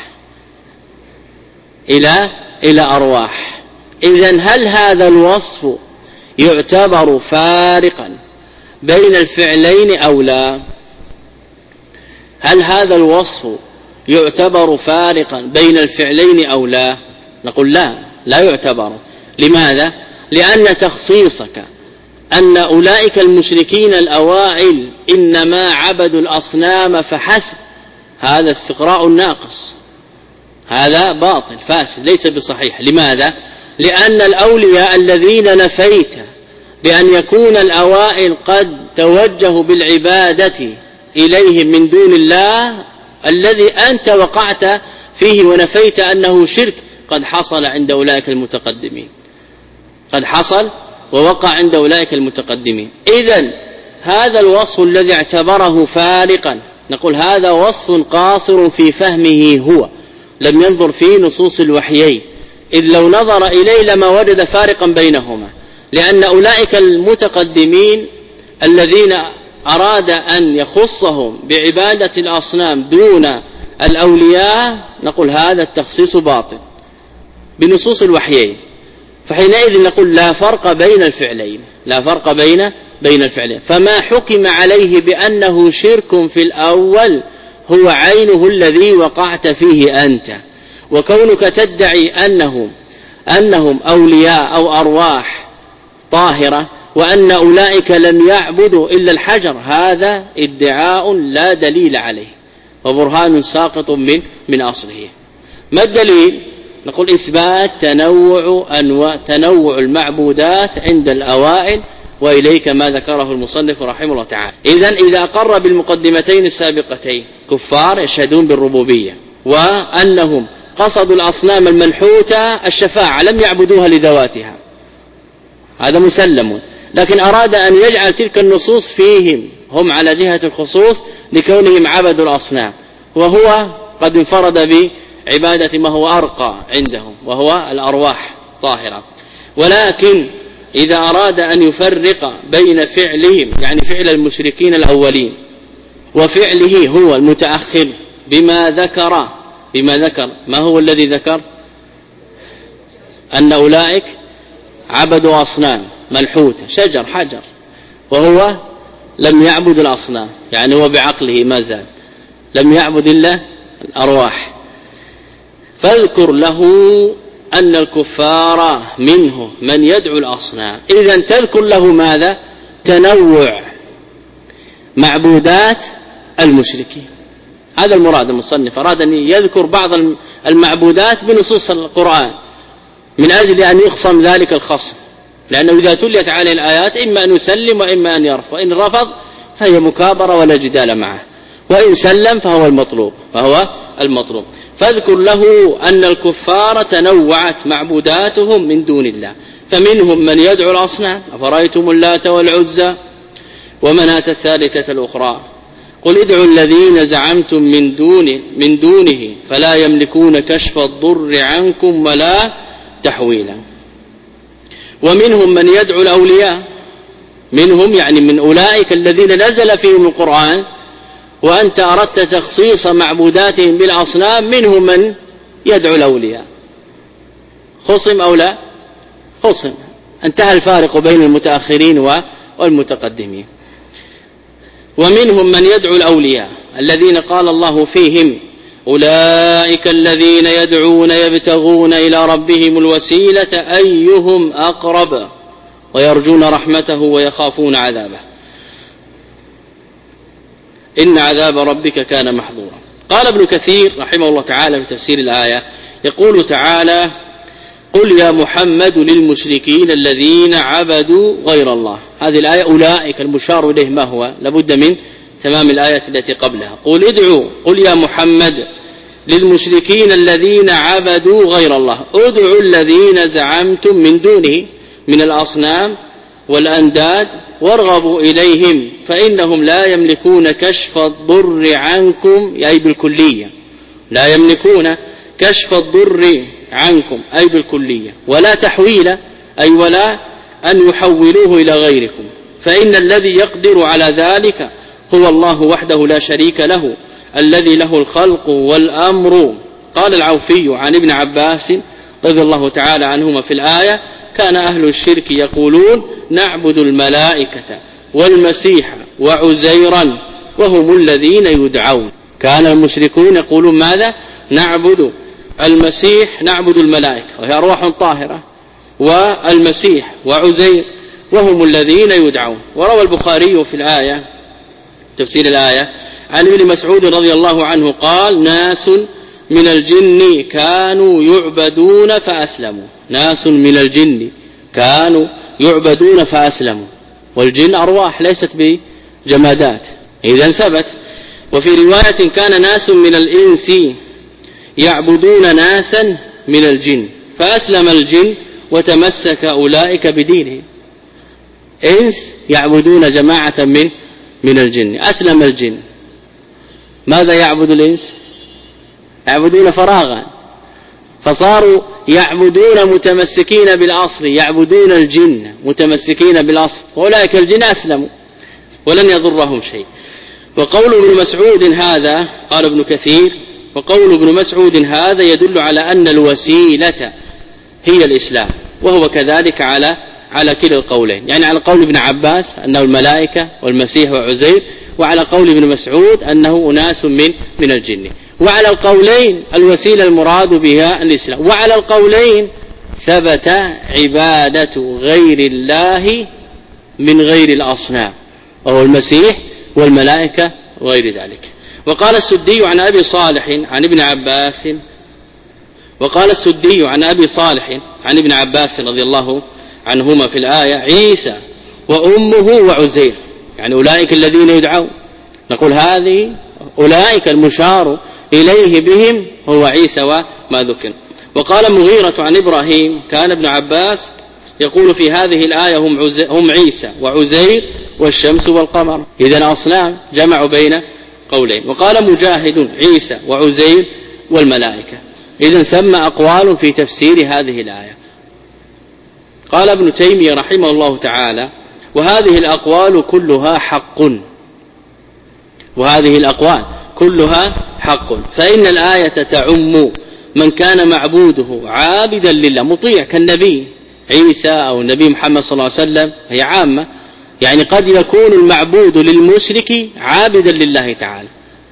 إلى إلى أرواح. إذن هل هذا الوصف يعتبر فارقا بين الفعلين أو لا؟ هل هذا الوصف يعتبر فارقا بين الفعلين أو لا؟ نقول لا لا يعتبر. لماذا؟ لأن تخصيصك أن أولئك المشركين الأوائل إنما عبدوا الأصنام فحسب، هذا استقراء ناقص، هذا باطل فاسد ليس بصحيح. لماذا؟ لأن الأولياء الذين نفيت بأن يكون الأوائل قد توجهوا بالعبادة إليهم من دون الله الذي أنت وقعت فيه ونفيت أنه شرك قد حصل عند أولئك المتقدمين، قد حصل ووقع عند أولئك المتقدمين. إذن هذا الوصف الذي اعتبره فارقا نقول هذا وصف قاصر في فهمه، هو لم ينظر في نصوص الوحيين، إذ لو نظر إليه لما وجد فارقا بينهما، لأن أولئك المتقدمين الذين أراد أن يخصهم بعبادة الأصنام دون الأولياء نقول هذا التخصيص باطل بنصوص الوحيين. فحينئذ نقول لا فرق بين الفعلين، لا فرق بين بين الفعلين. فما حكم عليه بأنه شرك في الأول هو عينه الذي وقعت فيه أنت، وكونك تدعي أنهم أنهم أولياء أو أرواح طاهرة وأن أولئك لم يعبدوا إلا الحجر، هذا ادعاء لا دليل عليه وبرهان ساقط من من أصله. ما الدليل؟ نقول إثبات تنوع أنواع تنوع المعبودات عند الأوائل، وإليك ما ذكره المصنف رحمه الله تعالى. إذن إذا أقر بالمقدمتين السابقتين كفار يشهدون بالربوبية وأنهم قصدوا الأصنام المنحوتة الشفاعة لم يعبدوها لذواتها، هذا مسلم، لكن أراد أن يجعل تلك النصوص فيهم هم على جهة الخصوص لكونهم عبدوا الأصنام، وهو قد انفرد بعبادة ما هو أرقى عندهم وهو الأرواح طاهرة. ولكن إذا أراد أن يفرق بين فعلهم يعني فعل المشركين الأولين وفعله هو المتأخر بما ذكر بما ذكر ما هو الذي ذكر؟ أن أولئك عبدوا أصنام منحوتة شجر حجر، وهو لم يعبد الأصنام، يعني هو بعقله ما زال لم يعبد إلا الأرواح. فاذكر له أن الكفار منه من يدعو الأصنام. إذن تذكر له ماذا؟ تنوع معبودات المشركين. هذا المراد. المصنف أراد أن يذكر بعض المعبودات بنصوص القرآن من أجل أن يخصم ذلك الخصم، لأنه إذا تليت عليه الآيات إما أن يسلم وإما أن يرفض، وإن رفض فهي مكابرة ولا جدال معه، وإن سلم فهو المطلوب فهو المطلوب. فاذكر له أن الكفار تنوعت معبوداتهم من دون الله، فمنهم من يدعو الأصنام أفرأيتم اللات والعزى ومناة الثالثة الأخرى قل ادعوا الذين زعمتم من دونه من دونه فلا يملكون كشف الضر عنكم ولا تحويلا. ومنهم من يدعو الأولياء، منهم يعني من أولئك الذين نزل فيهم القرآن وأنت أردت تخصيص معبوداتهم بالأصنام، منهم من يدعو الأولياء. خصم أو لا خصم، انتهى الفارق بين المتأخرين والمتقدمين. ومنهم من يدعو الأولياء الذين قال الله فيهم أولئك الذين يدعون يبتغون إلى ربهم الوسيلة أيهم أقرب ويرجون رحمته ويخافون عذابه إن عذاب ربك كان محظورا. قال ابن كثير رحمه الله تعالى في تفسير الآية يقول تعالى قل يا محمد للمشركين الذين عبدوا غير الله. هذه الآية أولئك المشار إليه ما هو؟ لابد من تمام الآية التي قبلها. قل ادعوا قل يا محمد للمشركين الذين عبدوا غير الله، ادعوا الذين زعمتم من دونه من الأصنام والأنداد وارغبوا إليهم فإنهم لا يملكون كشف الضر عنكم أي بالكلية، لا يملكون كشف الضر عنكم أي بالكلية، ولا تحويل أي ولا أن يحولوه إلى غيركم، فإن الذي يقدر على ذلك هو الله وحده لا شريك له الذي له الخلق والأمر. قال العوفي عن ابن عباس رضي الله تعالى عنهما في الآية كان أهل الشرك يقولون نعبد الملائكة والمسيح وعزيرا وهم الذين يدعون. كان المشركون يقولون ماذا؟ نعبد المسيح نعبد الملائكة وهي أرواح طاهرة والمسيح وعزير وهم الذين يدعون. وروى البخاري في الآية تفسير الآية عن ابن مسعود رضي الله عنه قال ناس من الجن كانوا يعبدون فأسلموا. ناس من الجن كانوا يعبدون فأسلموا، والجن أرواح ليست بجمادات إذن ثبت. وفي رواية كان ناس من الإنس يعبدون ناسا من الجن فأسلم الجن وتمسك أولئك بدينهم. إنس يعبدون جماعة من من الجن، أسلم الجن. ماذا يعبد الإنس؟ يعبدون فراغا، فصاروا يعبدون متمسكين بالأصل، يعبدون الجن متمسكين بالأصل، وأولئك الجن أسلموا ولن يضرهم شيء. وقول ابن مسعود هذا قال ابن كثير وقول ابن مسعود هذا يدل على أن الوسيلة هي الإسلام، وهو كذلك على على كلا القولين، يعني على قول ابن عباس أنه الملائكة والمسيح وعزير، وعلى قول ابن مسعود أنه أناس من من الجن. وعلى القولين الوسيلة المراد بها الإسلام، وعلى القولين ثبت عبادة غير الله من غير الأصنام وهو المسيح والملائكة وغير ذلك. وقال السدي عن أبي صالح عن ابن عباس وقال السدي عن أبي صالح عن ابن عباس رضي الله عنهما في الآية عيسى وأمه وعزير، يعني أولئك الذين يدعون. نقول هذه أولئك المشار إليه بهم هو عيسى وما ذكر. وقال مغيرة عن إبراهيم كان ابن عباس يقول في هذه الآية هم, هم عيسى وعزير والشمس والقمر. إذن أصنام جمعوا بين قولين. وقال مجاهد عيسى وعزير والملائكة. إذن ثم أقوال في تفسير هذه الآية. قال ابن تيمية رحمه الله تعالى وهذه الأقوال كلها حق، وهذه الأقوال كلها حق، فإن الآية تعم من كان معبوده عابدا لله مطيع كالنبي عيسى أو النبي محمد صلى الله عليه وسلم، هي عامة، يعني قد يكون المعبود للمشرك عابدا لله تعالى.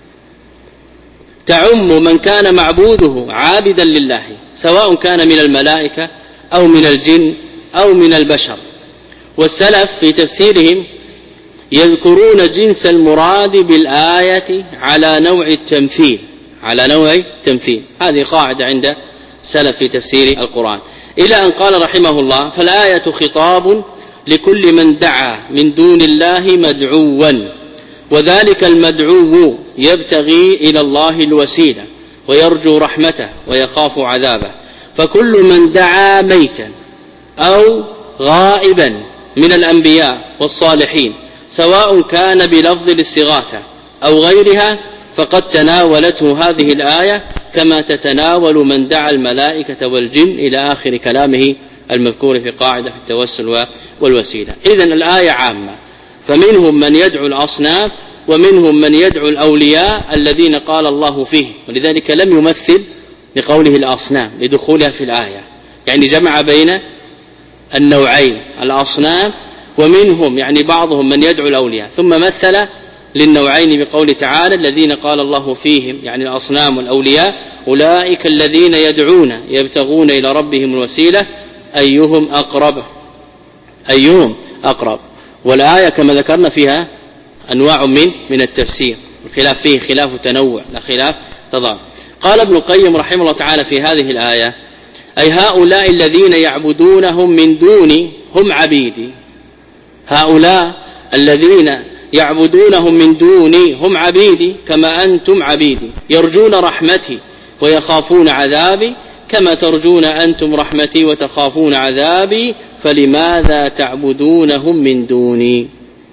تعم من كان معبوده عابدا لله سواء كان من الملائكة أو من الجن أو من البشر. والسلف في تفسيرهم يذكرون جنس المراد بالآية على نوع التمثيل، على نوع التمثيل، هذه قاعدة عند سلف في تفسير القرآن، إلى أن قال رحمه الله فالآية خطاب لكل من دعا من دون الله مدعوا، وذلك المدعو يبتغي إلى الله الوسيلة ويرجو رحمته ويخاف عذابه، فكل من دعا ميتا أو غائبا من الأنبياء والصالحين سواء كان بلفظ الاستغاثة أو غيرها فقد تناولته هذه الآية كما تتناول من دعا الملائكة والجن إلى آخر كلامه المذكور في قاعدة في التوسل والوسيلة. إذن الآية عامة، فمنهم من يدعو الأصنام ومنهم من يدعو الأولياء الذين قال الله فيه، ولذلك لم يمثل لقوله الأصنام لدخولها في الآية، يعني جمع بين النوعين الأصنام ومنهم يعني بعضهم من يدعو الأولياء، ثم مثل للنوعين بقول تعالى الذين قال الله فيهم يعني الأصنام والأولياء أولئك الذين يدعون يبتغون إلى ربهم الوسيلة أيهم أقرب أيهم أقرب. والآية كما ذكرنا فيها أنواع من من التفسير، الخلاف فيه خلاف تنوع لا خلاف تضاد. قال ابن القيم رحمه الله تعالى في هذه الآية أي هؤلاء الذين يعبدونهم من دوني هم عبيدي، هؤلاء الذين يعبدونهم من دوني هم عبيدي كما أنتم عبيدي، يرجون رحمتي ويخافون عذابي كما ترجون أنتم رحمتي وتخافون عذابي، فلماذا تعبدونهم من دوني؟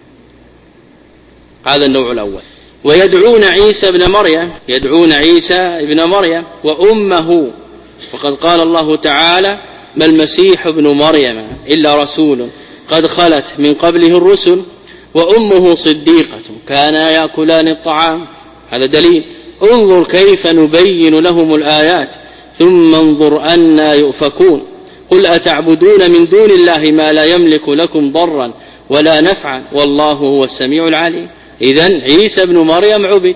هذا النوع الأول. ويدعون عيسى ابن مريم، يدعون عيسى ابن مريم وأمه، وقد قال الله تعالى ما المسيح ابن مريم إلا رسول قد خلت من قبله الرسل وأمه صديقة كانا يأكلان الطعام. هذا دليل. انظر كيف نبين لهم الآيات ثم انظر أنا يؤفكون. قل أتعبدون من دون الله ما لا يملك لكم ضرا ولا نفعا والله هو السميع العليم. إذن عيسى ابن مريم عبد،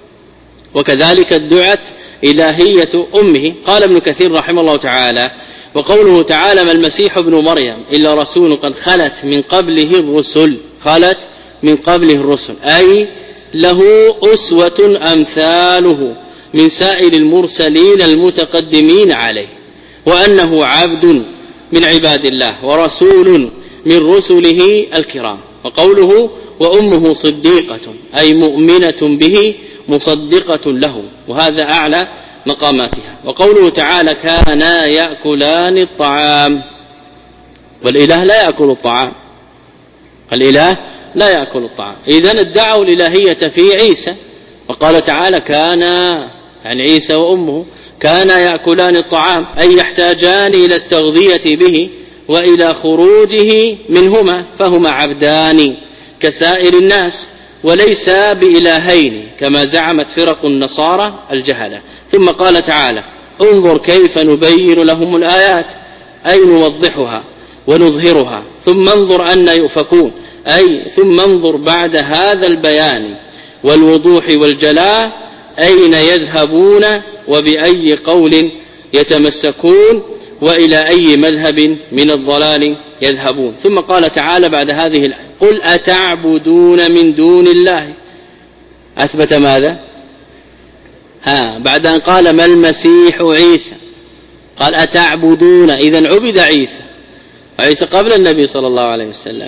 وكذلك ادعت إلهية أمه. قال ابن كثير رحمه الله تعالى وقوله تعالى ما المسيح ابن مريم إلا رسول قد خلت من قبله الرسل، خلت من قبله الرسل أي له أسوة أمثاله من سائر المرسلين المتقدمين عليه، وأنه عبد من عباد الله ورسول من رسله الكرام. وقوله وأمه صديقة أي مؤمنة به مصدقة له، وهذا أعلى مقاماتها. وقوله تعالى كانا يأكلان الطعام، والإله لا يأكل الطعام، الإله لا يأكل الطعام. إذن ادعوا الإلهية في عيسى، وقال تعالى كانا يعني عيسى وأمه كانا يأكلان الطعام أي يحتاجان إلى التغذية به وإلى خروجه منهما، فهما عبدان كسائر الناس وليس بإلهين كما زعمت فرق النصارى الجهلة. ثم قال تعالى انظر كيف نبين لهم الآيات أي نوضحها ونظهرها ثم انظر أن يؤفكون أي ثم انظر بعد هذا البيان والوضوح والجلاء أين يذهبون وبأي قول يتمسكون وإلى أي مذهب من الضلال يذهبون. ثم قال تعالى بعد هذه الآية قل أتعبدون من دون الله، أثبت ماذا؟ ها بعد أن قال ما المسيح عيسى قال أتعبدون، إذن عبد عيسى، عيسى قبل النبي صلى الله عليه وسلم.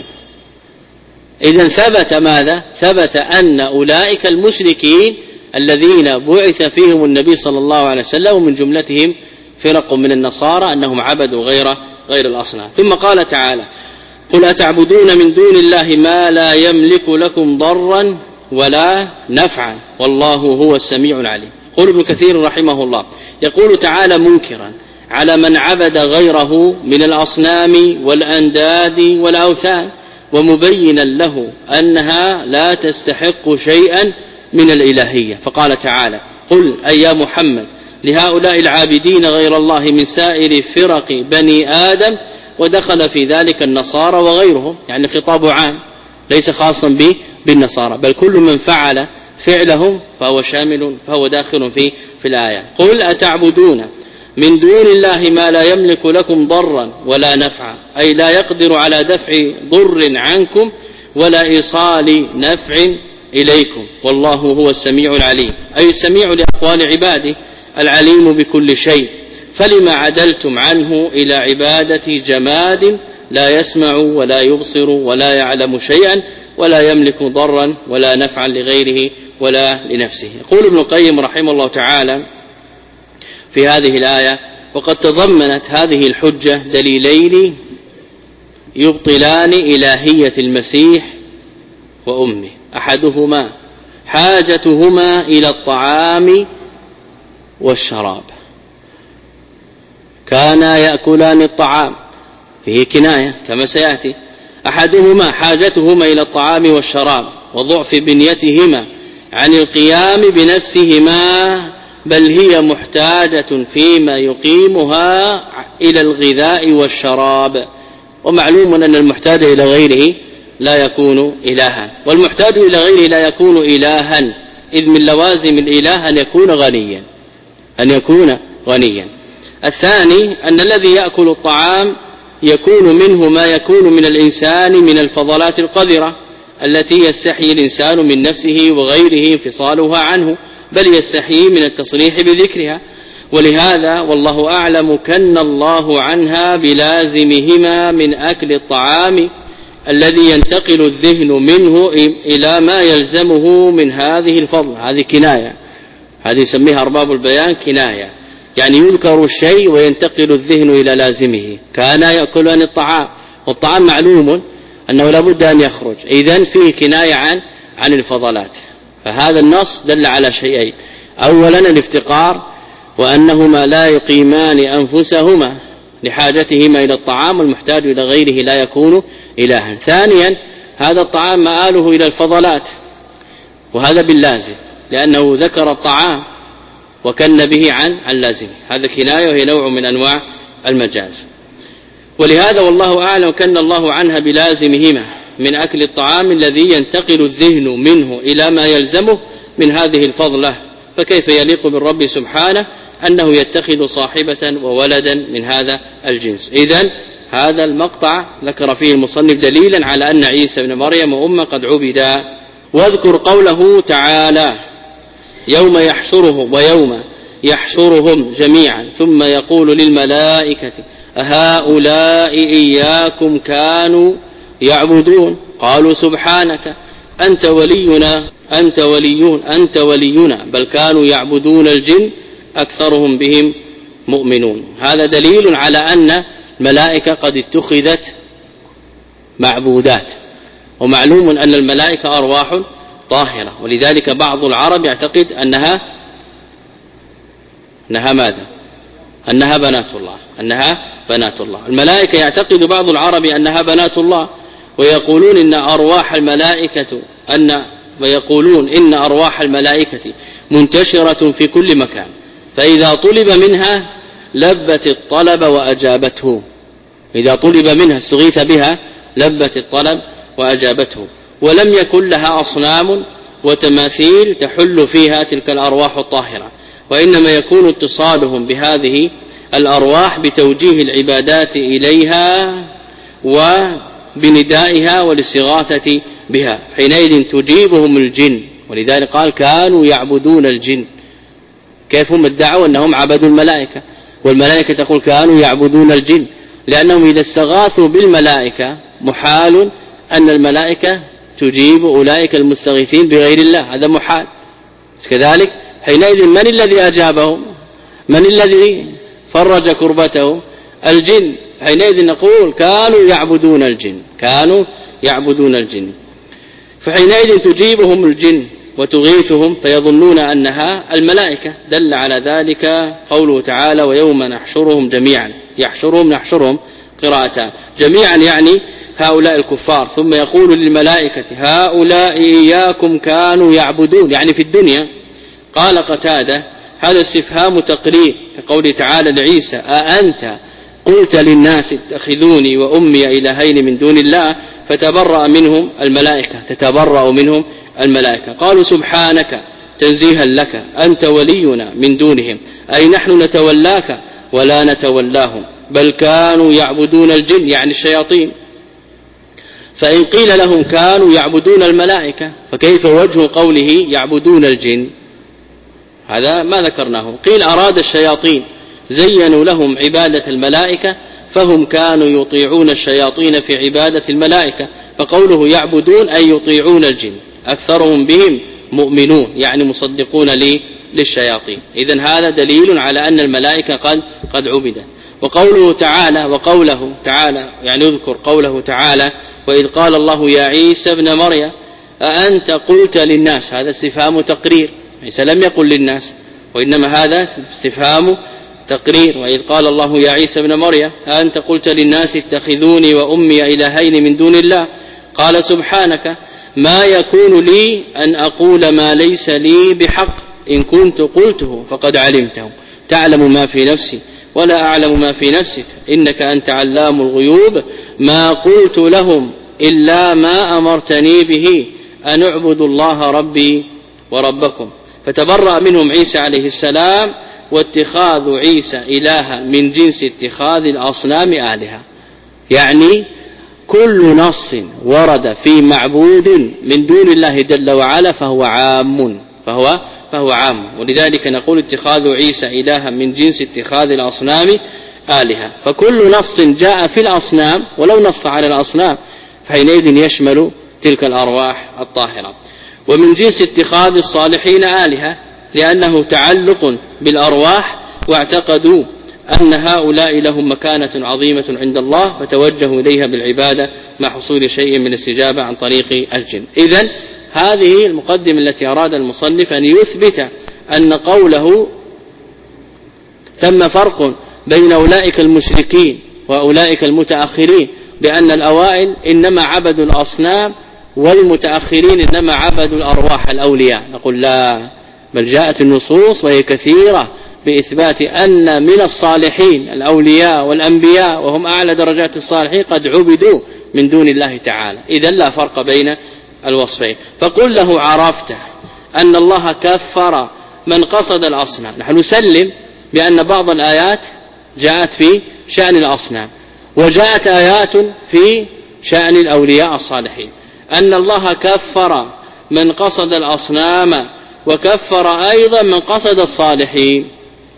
إذن ثبت ماذا؟ ثبت أن أولئك المشركين الذين بعث فيهم النبي صلى الله عليه وسلم ومن جملتهم فرق من النصارى أنهم عبدوا غير غير الأصنام. ثم قال تعالى: قل أتعبدون من دون الله ما لا يملك لكم ضرا ولا نفعا والله هو السميع العليم. قول ابن كثير رحمه الله يقول تعالى منكرا على من عبد غيره من الأصنام والأنداد والأوثان، ومبينا له أنها لا تستحق شيئا من الإلهية، فقال تعالى: قل أي يا محمد لهؤلاء العابدين غير الله من سائر فرق بني آدم، ودخل في ذلك النصارى وغيرهم، يعني خطاب عام ليس خاصا به بالنصارى، بل كل من فعل فعلهم فهو شامل فهو داخل في في الآية. قل أتعبدون من دون الله ما لا يملك لكم ضرا ولا نفعا، أي لا يقدر على دفع ضر عنكم ولا إيصال نفع إليكم، والله هو السميع العليم، أي السميع لأقوال عباده العليم بكل شيء، فلما عدلتم عنه إلى عبادة جماد لا يسمع ولا يبصر ولا يعلم شيئا ولا يملك ضرا ولا نفعا لغيره ولا لنفسه. يقول ابن القيم رحمه الله تعالى في هذه الآية: وقد تضمنت هذه الحجة دليلين يبطلان إلهية المسيح وأمه، أحدهما حاجتهما إلى الطعام والشراب، كانا يأكلان الطعام، فيه كناية كما سيأتي، أحدهما حاجتهما إلى الطعام والشراب وضعف بنيتهما عن القيام بنفسهما، بل هي محتاجة فيما يقيمها إلى الغذاء والشراب. ومعلوم أن المحتاج إلى غيره لا يكون إلها، والمحتاج إلى غيره لا يكون إلها، إذ من لوازم الإله أن يكون غنيا أن يكون غنيا. الثاني أن الذي يأكل الطعام يكون منه ما يكون من الإنسان من الفضلات القذرة التي يستحيي الإنسان من نفسه وغيره انفصالها عنه، بل يستحيي من التصريح بذكرها، ولهذا والله أعلم كن الله عنها بلازمهما من أكل الطعام الذي ينتقل الذهن منه إلى ما يلزمه من هذه الفضل. هذه كناية، هذه يسميها أرباب البيان كناية، يعني يذكر الشيء وينتقل الذهن إلى لازمه. كان يأكلان الطعام، والطعام معلوم أنه لابد أن يخرج، إذن فيه كناية عن عن الفضلات. فهذا النص دل على شيئين: أولا الافتقار، وأنهما لا يقيمان أنفسهما لحاجتهما إلى الطعام، والمحتاج إلى غيره لا يكون إلها. ثانيا هذا الطعام مآله إلى الفضلات، وهذا باللازم، لأنه ذكر الطعام وكن به عن عن لازمه، هذا كناية وهي نوع من أنواع المجاز. ولهذا والله أعلم كن الله عنها بلازمهما من أكل الطعام الذي ينتقل الذهن منه إلى ما يلزمه من هذه الفضلة، فكيف يليق بالرب سبحانه أنه يتخذ صاحبة وولدا من هذا الجنس؟ إذن هذا المقطع ذكر فيه المصنف دليلا على أن عيسى بن مريم وأمه قد عبدا. واذكر قوله تعالى: يوم يحشرهم ويوم يحشرهم جميعا ثم يقول للملائكة أهؤلاء إياكم كانوا يعبدون؟ قالوا سبحانك أنت ولينا أنت وليون أنت ولينا بل كانوا يعبدون الجن أكثرهم بهم مؤمنون. هذا دليل على أن الملائكة قد اتخذت معبودات، ومعلوم أن الملائكة أرواح طاهرة، ولذلك بعض العرب يعتقد أنها أنها ماذا؟ أنها بنات الله أنها بنات الله. الملائكة يعتقد بعض العرب أنها بنات الله، ويقولون إن أرواح الملائكة أن ويقولون إن أرواح الملائكة منتشرة في كل مكان، فإذا طلب منها لبت الطلب وأجابته، إذا طلب منها استغيث بها لبت الطلب وأجابته، ولم يكن لها أصنام وتماثيل تحل فيها تلك الأرواح الطاهرة، وإنما يكون اتصالهم بهذه الأرواح بتوجيه العبادات إليها وبندائها والاستغاثة بها، حينئذ تجيبهم الجن. ولذلك قال كانوا يعبدون الجن. كيف هم ادعوا أنهم عبدوا الملائكة، والملائكة تقول كانوا يعبدون الجن؟ لأنهم إذا استغاثوا بالملائكة محال أن الملائكة تجيب أولئك المستغيثين بغير الله، هذا محال. كذلك حينئذ من الذي أجابهم؟ من الذي فرج كربتهم الجن. حينئذ نقول كانوا يعبدون الجن كانوا يعبدون الجن فحينئذ تجيبهم الجن وتغيثهم فيظنون أنها الملائكة. دل على ذلك قوله تعالى ويوم نحشرهم جميعا. يحشرهم نحشرهم قراءتان جميعا يعني هؤلاء الكفار. ثم يقول للملائكة هؤلاء إياكم كانوا يعبدون يعني في الدنيا. قال قتادة هذا استفهام تقرير كقوله تعالى لعيسى أأنت قلت للناس اتخذوني وأمي إلهين من دون الله فتبرأ منهم الملائكة تتبرأ منهم الملائكة. قالوا سبحانك تنزيها لك أنت ولينا من دونهم أي نحن نتولاك ولا نتولاهم بل كانوا يعبدون الجن يعني الشياطين. فإن قيل لهم كانوا يعبدون الملائكة فكيف وجه قوله يعبدون الجن؟ هذا ما ذكرناه. قيل أراد الشياطين زينوا لهم عبادة الملائكة فهم كانوا يطيعون الشياطين في عبادة الملائكة فقوله يعبدون أي يطيعون الجن أكثرهم بهم مؤمنون يعني مصدقون لي للشياطين. إذن هذا دليل على أن الملائكة قد قد عبدت. وقوله تعالى وقوله تعالى يعني يذكر قوله تعالى وإذ قال الله يا عيسى ابن مريم أأنت قلت للناس هذا استفهام تقرير. عيسى لم يقل للناس وإنما هذا استفهام تقرير. وإذ قال الله يا عيسى ابن مريم أأنت قلت للناس اتخذوني وأمي إلهين من دون الله قال سبحانك ما يكون لي أن أقول ما ليس لي بحق إن كنت قلته فقد علمته تعلم ما في نفسي ولا أعلم ما في نفسك إنك أنت علام الغيوب ما قلت لهم إلا ما أمرتني به أن اعبدوا الله ربي وربكم. فتبرأ منهم عيسى عليه السلام واتخاذ عيسى إلها من جنس اتخاذ الأصنام آلهة يعني كل نص ورد في معبود من دون الله جل وعلا فهو عام فهو فهو عام. ولذلك نقول اتخاذ عيسى إلها من جنس اتخاذ الأصنام آلهة فكل نص جاء في الأصنام ولو نص على الأصنام فحينئذ يشمل تلك الأرواح الطاهرة. ومن جنس اتخاذ الصالحين آلهة لأنه تعلق بالأرواح واعتقدوا أن هؤلاء لهم مكانة عظيمة عند الله فتوجهوا إليها بالعبادة مع حصول شيء من الاستجابة عن طريق الجن. إذن هذه المقدمة التي أراد المصنف أن يثبت أن قوله ثم فرق بين أولئك المشركين وأولئك المتأخرين بأن الأوائل إنما عبدوا الأصنام والمتأخرين إنما عبدوا الأرواح الأولياء. نقول لا بل جاءت النصوص وهي كثيرة بإثبات أن من الصالحين الأولياء والأنبياء وهم أعلى درجات الصالحين قد عبدوا من دون الله تعالى. إذن لا فرق بين الوصفين. فقل له عرفت أن الله كفر من قصد الأصنام. نحن نسلم بأن بعض الآيات جاءت في شأن الأصنام وجاءت آيات في شأن الأولياء الصالحين. أن الله كفر من قصد الأصنام وكفر أيضا من قصد الصالحين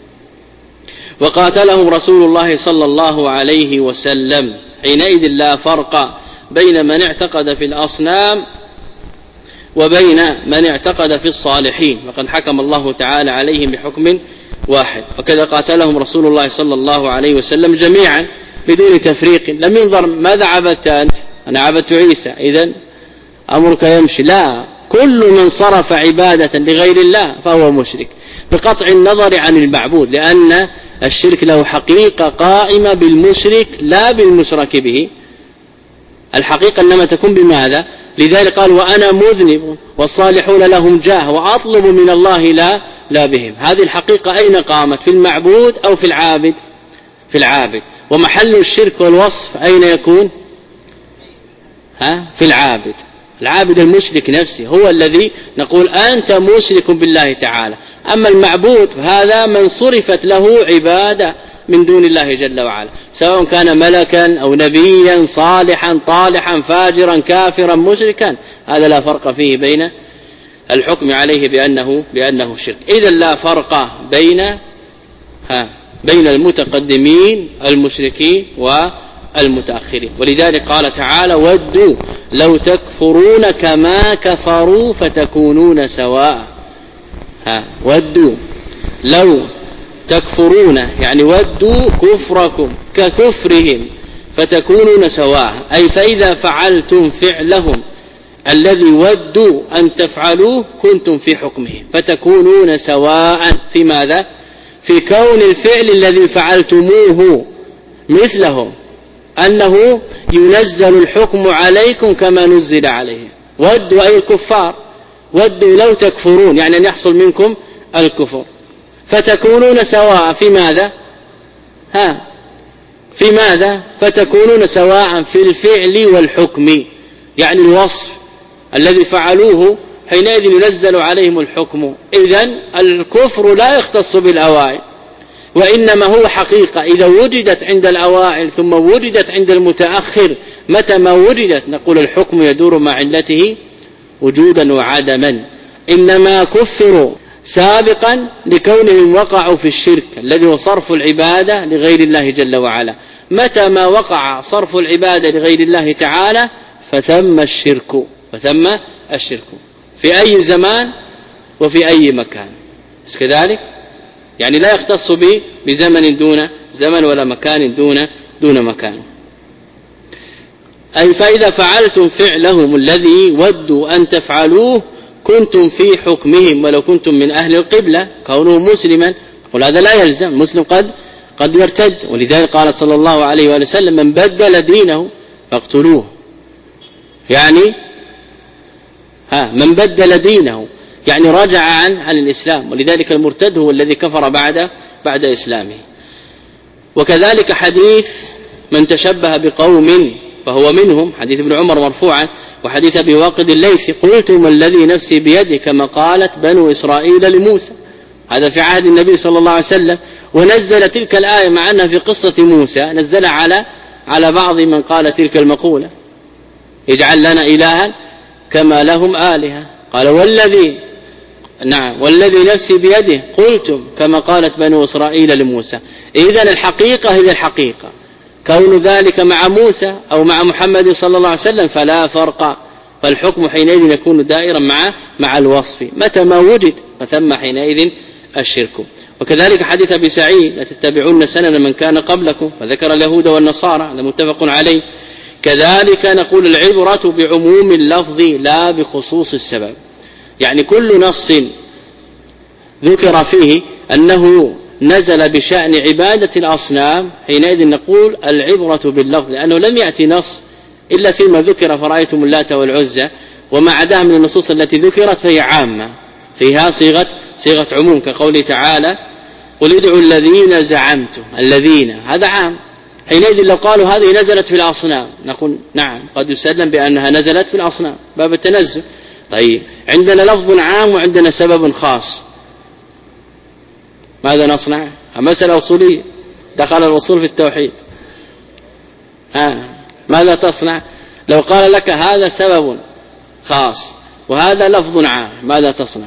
وقاتلهم رسول الله صلى الله عليه وسلم. حينئذ لا فرق بين من اعتقد في الأصنام وبين من اعتقد في الصالحين وقد حكم الله تعالى عليهم بحكم واحد. وكذا قاتلهم رسول الله صلى الله عليه وسلم جميعا بدون تفريق. لم ينظر ماذا عبدت أنت أنا عبدت عيسى إذن أمرك يمشي لا كل من صرف عبادة لغير الله فهو مشرك بقطع النظر عن المعبود لأن الشرك له حقيقة قائمة بالمشرك لا بالمشرك به. الحقيقة إنما تكون بماذا؟ لذلك قال وأنا مذنب والصالحون لهم جاه وأطلب من الله لا لا بهم. هذه الحقيقة أين قامت؟ في المعبود أو في العابد؟ في العابد. ومحل الشرك والوصف أين يكون؟ ها؟ في العابد. العابد المشرك نفسه هو الذي نقول أنت مشرك بالله تعالى. أما المعبود هذا من صرفت له عبادة من دون الله جل وعلا سواء كان ملكا أو نبيا صالحا طالحا فاجرا كافرا مشركا هذا لا فرق فيه بين الحكم عليه بأنه بأنه شرك. إذن لا فرق بين ها بين المتقدمين المشركين والمتأخرين. ولذلك قال تعالى ودوا لو تكفرون كما كفروا فتكونون سواء. ها ودوا لو تكفرون يعني ودوا كفركم ككفرهم فتكونون سواء، أي فإذا فعلتم فعلهم الذي ودوا أن تفعلوه كنتم في حكمهم فتكونون سواء في ماذا؟ في كون الفعل الذي فعلتموه مثلهم، أنه ينزل الحكم عليكم كما نزل عليهم. ودوا أي الكفار، ودوا لو تكفرون يعني أن يحصل منكم الكفر، فتكونون سواء في ماذا؟ ها في ماذا؟ فتكونون سواء في الفعل والحكم، يعني الوصف الذي فعلوه حينئذ ينزل عليهم الحكم. إذن الكفر لا يختص بالأوائل، وإنما هو حقيقة إذا وجدت عند الأوائل ثم وجدت عند المتأخر، متى ما وجدت نقول الحكم يدور مع علته وجودا وعدما. إنما كفروا سابقا لكونهم وقعوا في الشرك الذي هو صرف العبادة لغير الله جل وعلا. متى ما وقع صرف العبادة لغير الله تعالى فثم الشرك، فثم الشرك في أي زمان وفي أي مكان. بس كذلك يعني لا يختص به بزمن دون زمن ولا مكان دون دون مكان. أي فإذا فعلتم فعلهم الذي ودوا أن تفعلوه كنتم في حكمهم ولو كنتم من أهل القبلة. كونه مسلما قل هذا لا يلزم، مسلم قد قد يرتد، ولذلك قال صلى الله عليه وآله وسلم من بدل دينه فاقتلوه، يعني ها من بدل دينه يعني رجع عن عن الإسلام، ولذلك المرتد هو الذي كفر بعد بعد إسلامه. وكذلك حديث من تشبه بقوم فهو منهم، حديث ابن عمر مرفوعا، وحديث أبي واقد الليثي قلتم الذي نفسي بيده كما قالت بنو إسرائيل لموسى، هذا في عهد النبي صلى الله عليه وسلم. ونزل تلك الآية مع أنها في قصة موسى نزل على على بعض من قال تلك المقولة اجعل لنا إلها كما لهم آلهة، قال والذي نعم والذي نفسي بيده قلتم كما قالت بنو إسرائيل لموسى. إذن الحقيقة هي الحقيقة، كون ذلك مع موسى أو مع محمد صلى الله عليه وسلم فلا فرق، فالحكم حينئذ يكون دائرا مع مع الوصف متى ما وجد، فثم حينئذ الشرك. وكذلك حديث أبي سعيد لتتبعون سنن من كان قبلكم، فذكر اليهود والنصارى المتفق عليه. كذلك نقول العبرة بعموم اللفظ لا بخصوص السبب، يعني كل نص ذكر فيه أنه نزل بشأن عبادة الأصنام حينئذ نقول العبرة باللفظ، لأنه لم يأتي نص إلا فيما ذكر فرأيتم اللات والعزى، وما عداها من النصوص التي ذكرت فهي عامة فيها صيغة صيغة عموم، كقوله تعالى قل ادعوا الذين زعمتم، الذين هذا عام. حينئذ لو قالوا هذه نزلت في الأصنام نقول نعم قد يسلم بأنها نزلت في الأصنام باب التنزل. طيب عندنا لفظ عام وعندنا سبب خاص، ماذا نصنع؟ مسألة أصولية، دخل الأصول في التوحيد، آه. ماذا تصنع؟ لو قال لك هذا سبب خاص وهذا لفظ عام ماذا تصنع؟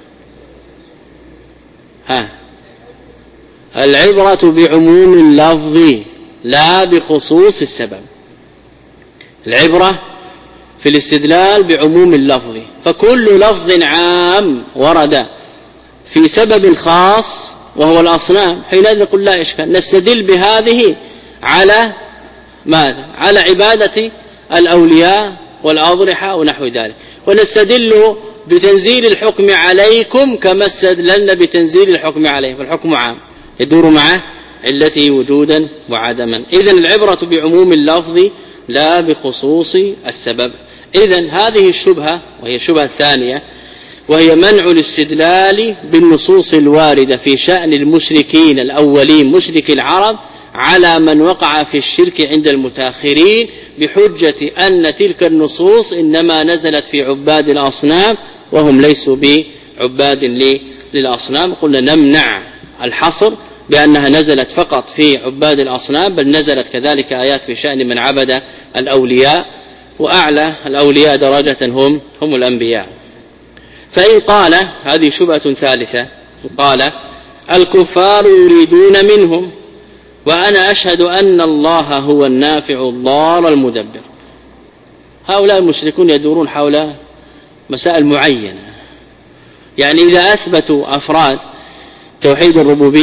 ها العبرة بعموم اللفظ لا بخصوص السبب، العبرة في الاستدلال بعموم اللفظ، فكل لفظ عام ورد في سبب خاص وهو الأصنام حينئذ نقول لا إشكال، نستدل بهذه على ماذا؟ على عبادة الأولياء والأضرحة ونحو ذلك، ونستدل بتنزيل الحكم عليكم كما استدللنا بتنزيل الحكم عليهم، فالحكم عام يدور مع علته وجودا وعدما. إذن العبرة بعموم اللفظ لا بخصوص السبب. إذن هذه الشبهة وهي الشبهة الثانية، وهي منع الاستدلال بالنصوص الواردة في شأن المشركين الأولين مشرك العرب على من وقع في الشرك عند المتاخرين بحجة أن تلك النصوص إنما نزلت في عباد الأصنام وهم ليسوا بعباد للأصنام. قلنا نمنع الحصر بأنها نزلت فقط في عباد الأصنام، بل نزلت كذلك آيات في شأن من عبد الأولياء، وأعلى الأولياء درجة هم هم الأنبياء. فإن قال هذه شبهة ثالثة، قال الكفار يريدون منهم وأنا أشهد أن الله هو النافع الضار المدبر. هؤلاء المشركون يدورون حول مسائل معينة، يعني إذا أثبتوا أفراد توحيد الربوبية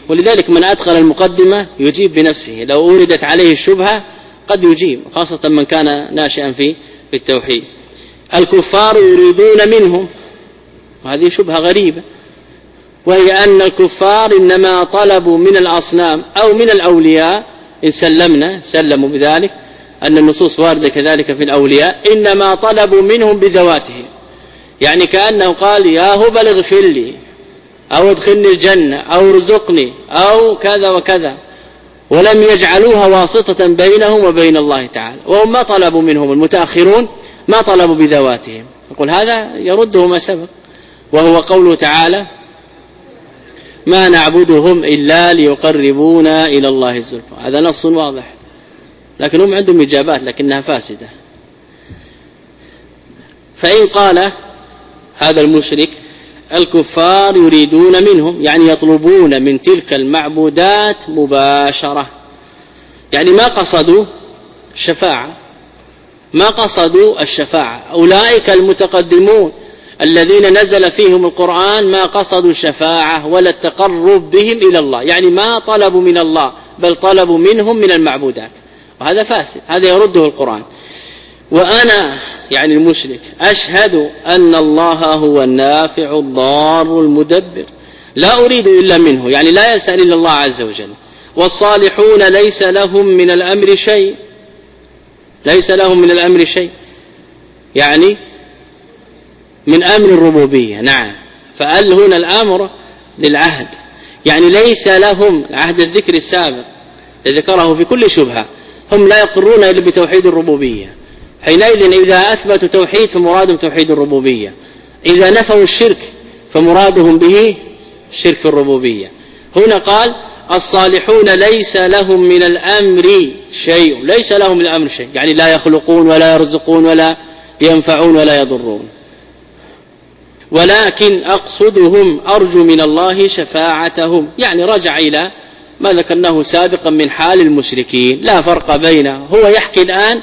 ولذلك من أدخل المقدمة يجيب بنفسه، لو أوردت عليه الشبهة قد يجيب، خاصة من كان ناشئا في في التوحيد. الكفار يريدون منهم، وهذه شبهة غريبة، وهي أن الكفار إنما طلبوا من الأصنام أو من الأولياء، إن سلمنا سلموا بذلك أن النصوص واردة كذلك في الأولياء، إنما طلبوا منهم بذواتهم، يعني كأنه قال يا هبل اغفر لي أو ادخلني الجنة أو ارزقني أو كذا وكذا، ولم يجعلوها واسطة بينهم وبين الله تعالى. وهم ما طلبوا منهم، المتأخرون ما طلبوا بذواتهم. يقول هذا يرده ما سبق، وهو قوله تعالى ما نعبدهم إلا ليقربونا إلى الله الزلفى. هذا نص واضح، لكن هم عندهم إجابات لكنها فاسدة. فإن قال هذا المشرك الكفار يريدون منهم، يعني يطلبون من تلك المعبودات مباشرة، يعني ما قصدوا الشفاعة، ما قصدوا الشفاعة. أولئك المتقدمون الذين نزل فيهم القرآن ما قصدوا الشفاعة ولا التقرب بهم إلى الله، يعني ما طلبوا من الله بل طلبوا منهم من المعبودات، وهذا فاسد، هذا يرده القرآن. وأنا يعني المشرك أشهد أن الله هو النافع الضار المدبر، لا أريد إلا منه، يعني لا يسأل إلا الله عز وجل. والصالحون ليس لهم من الأمر شيء، ليس لهم من الأمر شيء يعني من أمر الربوبية. نعم، فقال هنا الأمر للعهد، يعني ليس لهم عهد الذكر السابق ذكره في كل شبهة، هم لا يقرون إلا بتوحيد الربوبية. حينئذ إذا أثبتوا توحيد فمرادهم توحيد الربوبية، إذا نفوا الشرك فمرادهم به شرك الربوبية. هنا قال الصالحون ليس لهم من الأمر شيء، ليس لهم من الأمر شيء يعني لا يخلقون ولا يرزقون ولا ينفعون ولا يضرون. ولكن أقصدهم أرجو من الله شفاعتهم، يعني رجع إلى ما ذكرناه سابقا من حال المشركين، لا فرق بينه. هو يحكي الآن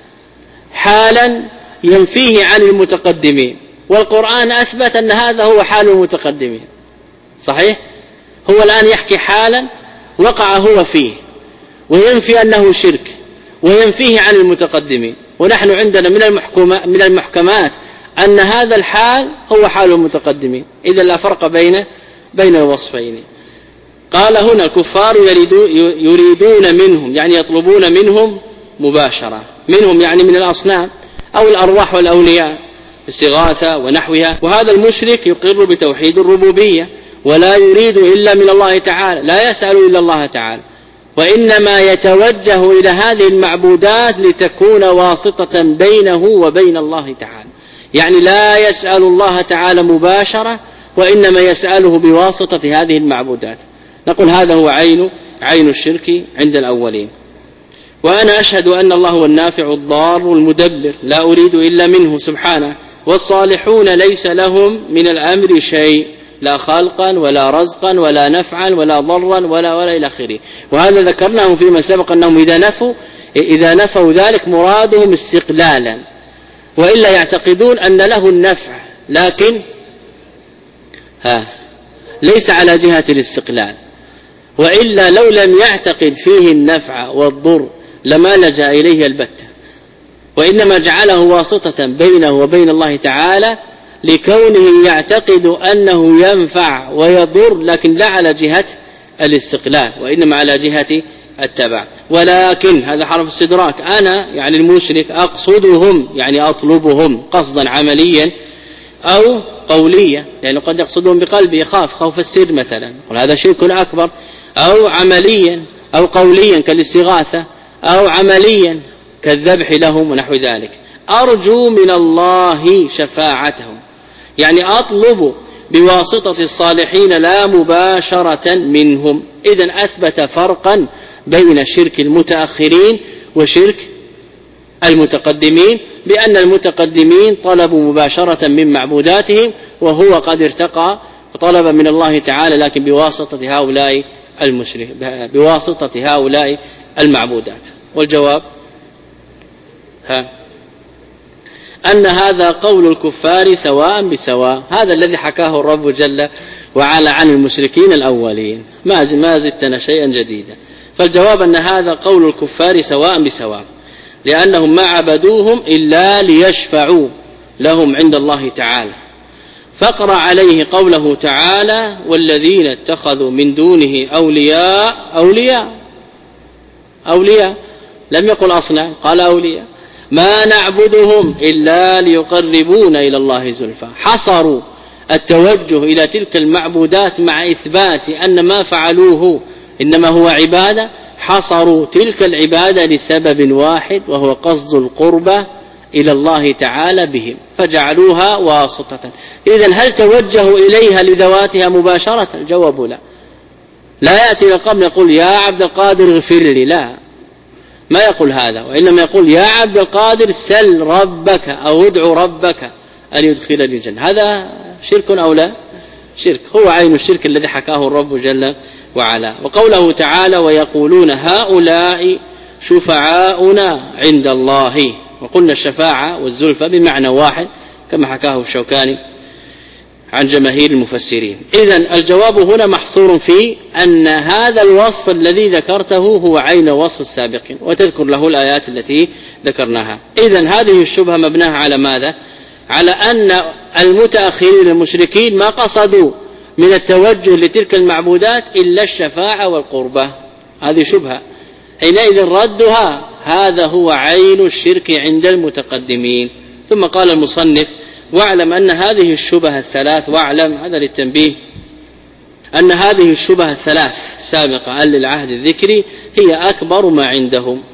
حالا ينفيه عن المتقدمين، والقرآن أثبت أن هذا هو حال المتقدمين، صحيح؟ هو الآن يحكي حالا وقع هو فيه، وينفي أنه شرك، وينفيه عن المتقدمين. ونحن عندنا من من المحكمات أن هذا الحال هو حال المتقدمين، إذا لا فرق بين بين الوصفين. قال هنا الكفار يريدون منهم، يعني يطلبون منهم مباشرة، منهم يعني من الأصنام أو الأرواح والأولياء، استغاثة ونحوها. وهذا المشرك يقر بتوحيد الربوبية ولا يريد إلا من الله تعالى، لا يسأل إلا الله تعالى، وإنما يتوجه إلى هذه المعبودات لتكون واسطة بينه وبين الله تعالى، يعني لا يسأل الله تعالى مباشرة، وإنما يسأله بواسطة هذه المعبودات. نقول هذا هو عين عين الشرك عند الأولين. وأنا أشهد أن الله هو النافع الضار المدبر، لا أريد إلا منه سبحانه. والصالحون ليس لهم من الأمر شيء، لا خلقا ولا رزقا ولا نفعا ولا ضرا ولا ولا إلى آخره. وهذا ذكرناه فيما سبق أنهم إذا نفوا إذا نفوا ذلك مرادهم استقلالا، وإلا يعتقدون أن له النفع لكن ها ليس على جهة الاستقلال، وإلا لو لم يعتقد فيه النفع والضر لما لجأ إليه البتة، وإنما جعله واسطة بينه وبين الله تعالى لكونه يعتقد أنه ينفع ويضر، لكن لا على جهة الاستقلال وإنما على جهة التبع. ولكن هذا حرف استدراك، أنا يعني المشرك أقصدهم يعني أطلبهم قصدا عمليا أو قوليا، لأنه قد يقصدهم بقلبه يخاف خوف السر مثلا، هذا شرك أكبر، أو عمليا أو قوليا كالاستغاثة، أو عمليا كالذبح لهم ونحو ذلك. أرجو من الله شفاعتهم، يعني أطلب بواسطة الصالحين لا مباشرة منهم. إذن أثبت فرقا بين شرك المتأخرين وشرك المتقدمين، بأن المتقدمين طلبوا مباشرة من معبوداتهم، وهو قد ارتقى وطلب من الله تعالى لكن بواسطة هؤلاء المشرك بواسطة هؤلاء المعبودات. والجواب ها أن هذا قول الكفار سواء بسواء، هذا الذي حكاه الرب جل وعلى عن المشركين الأولين، ما ما زدتنا شيئا جديدا. فالجواب أن هذا قول الكفار سواء بسواء، لأنهم ما عبدوهم إلا ليشفعوا لهم عند الله تعالى. فاقرأ عليه قوله تعالى: والذين اتخذوا من دونه أولياء أولياء أولياء، لم يقل أصنام، قال أولياء، ما نعبدهم إلا ليقربونا إلى الله زلفى. حصروا التوجه إلى تلك المعبودات مع إثبات أن ما فعلوه إنما هو عبادة، حصروا تلك العبادة لسبب واحد وهو قصد القربة إلى الله تعالى بهم، فجعلوها واسطة. إذن هل توجهوا إليها لذواتها مباشرة؟ الجواب لا. لا يأتي القبر يقول يا عبد القادر اغفر لي، لا، ما يقول هذا، وإنما يقول يا عبد القادر سل ربك أو ادعو ربك أن يدخلني الجنة. هذا شرك أو لا؟ شرك، هو عين الشرك الذي حكاه الرب جل وعلا. وقوله تعالى: ويقولون هؤلاء شفعاؤنا عند الله. وقلنا الشفاعة والزلفى بمعنى واحد كما حكاه الشوكاني عن جماهير المفسرين. إذن الجواب هنا محصور في أن هذا الوصف الذي ذكرته هو عين وصف السابقين، وتذكر له الآيات التي ذكرناها. إذن هذه الشبهة مبناها على ماذا؟ على أن المتأخرين المشركين ما قصدوا من التوجه لتلك المعبودات إلا الشفاعة والقربة. هذه شبهة، حينئذ ردها هذا هو عين الشرك عند المتقدمين. ثم قال المصنف: واعلم أن هذه الشبهة الثلاث، واعلم هذا للتنبيه، أن هذه الشبهة الثلاث سابقة للعهد الذكري هي أكبر ما عندهم.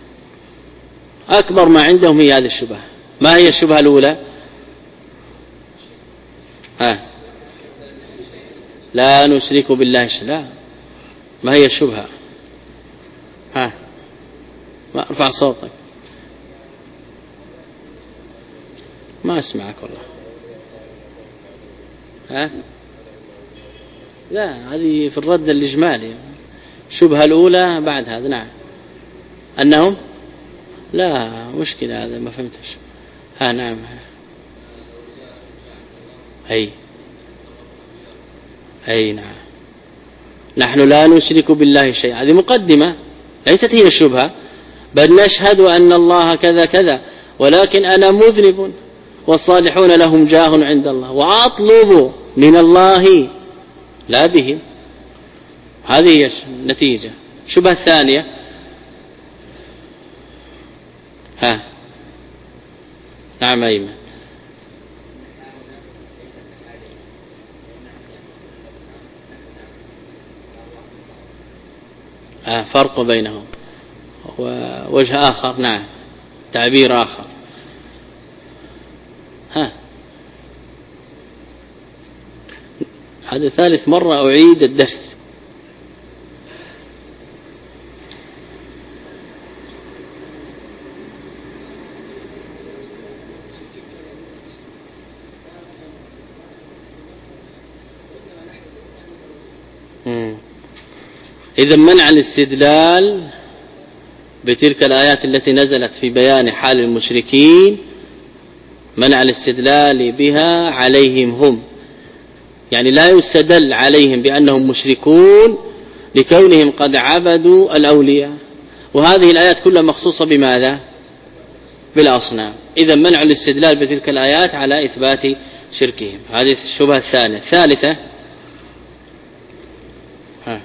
أكبر ما عندهم هي هذه الشبهة. ما هي الشبهة الأولى؟ ها لا نشرك بالله شيئا. ما هي الشبهة؟ ها ما ارفع صوتك، ما اسمعك والله. ها لا، هذه في الرد الإجمالي. الشبهة الأولى بعد هذا. نعم، أنهم لا مشكلة، هذا ما فهمتش. ها نعم، أي أي نعم، نحن لا نشرك بالله شيئا. هذه مقدمة، ليست هي الشبهة، بل نشهد أن الله كذا كذا، ولكن أنا مذنب والصالحون لهم جاه عند الله، وأطلب من الله لا بهم. هذه هي النتيجة. الشبهة الثانية، ها نعم أيمن، ها فرق بينهم ووجه آخر. نعم، تعبير آخر. ها هذا ثالث مرة أعيد الدرس. إذا منع الاستدلال بتلك الآيات التي نزلت في بيان حال المشركين، منع الاستدلال بها عليهم هم، يعني لا يستدل عليهم بأنهم مشركون لكونهم قد عبدوا الأولياء. وهذه الآيات كلها مخصوصة بماذا؟ بالأصنام. إذا منع الاستدلال بتلك الآيات على إثبات شركهم. هذه الشبهة الثانية. الثالثة، ها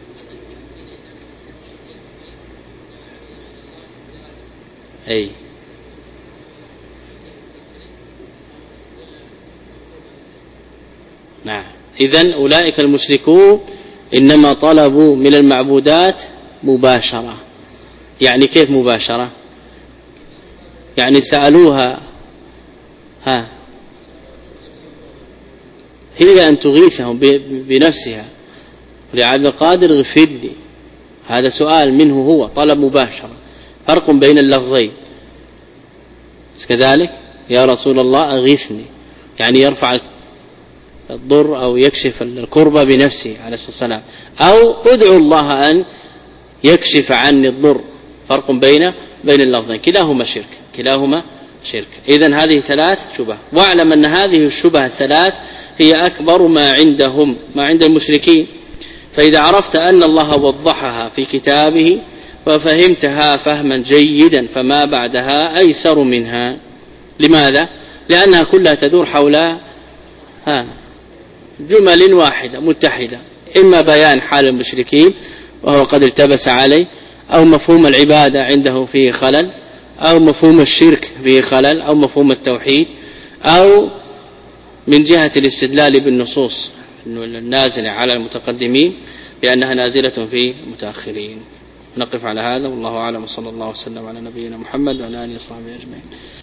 أي نعم. إذن أولئك المشركون إنما طلبوا من المعبودات مباشرة. يعني كيف مباشرة؟ يعني سألوها ها هي أن تغيثهم بنفسها، لعبد القادر اغفر لي، هذا سؤال منه، هو طلب مباشرة. فرق بين اللفظين كذلك. يا رسول الله أغيثني، يعني يرفع الضر أو يكشف الكربة بنفسه عليه الصلاة والسلام، أو ادعو الله أن يكشف عني الضر. فرق بين بين اللفظين، كلاهما شرك، كلاهما شرك. إذن هذه ثلاث شبه. واعلم أن هذه الشبه الثلاث هي أكبر ما عندهم ما عند المشركين. فإذا عرفت أن الله وضحها في كتابه وفهمتها فهما جيدا فما بعدها أيسر منها. لماذا؟ لأنها كلها تدور حول ها جمل واحدة متحدة، إما بيان حال المشركين وهو قد التبس عليه، أو مفهوم العبادة عنده فيه خلل، أو مفهوم الشرك فيه خلل، أو مفهوم التوحيد، أو من جهة الاستدلال بالنصوص النازلة على المتقدمين لأنها نازلة في المتأخرين. نقف على هذا والله أعلم، صلى الله وسلم على نبينا محمد وعلى آله وصحبه أجمعين.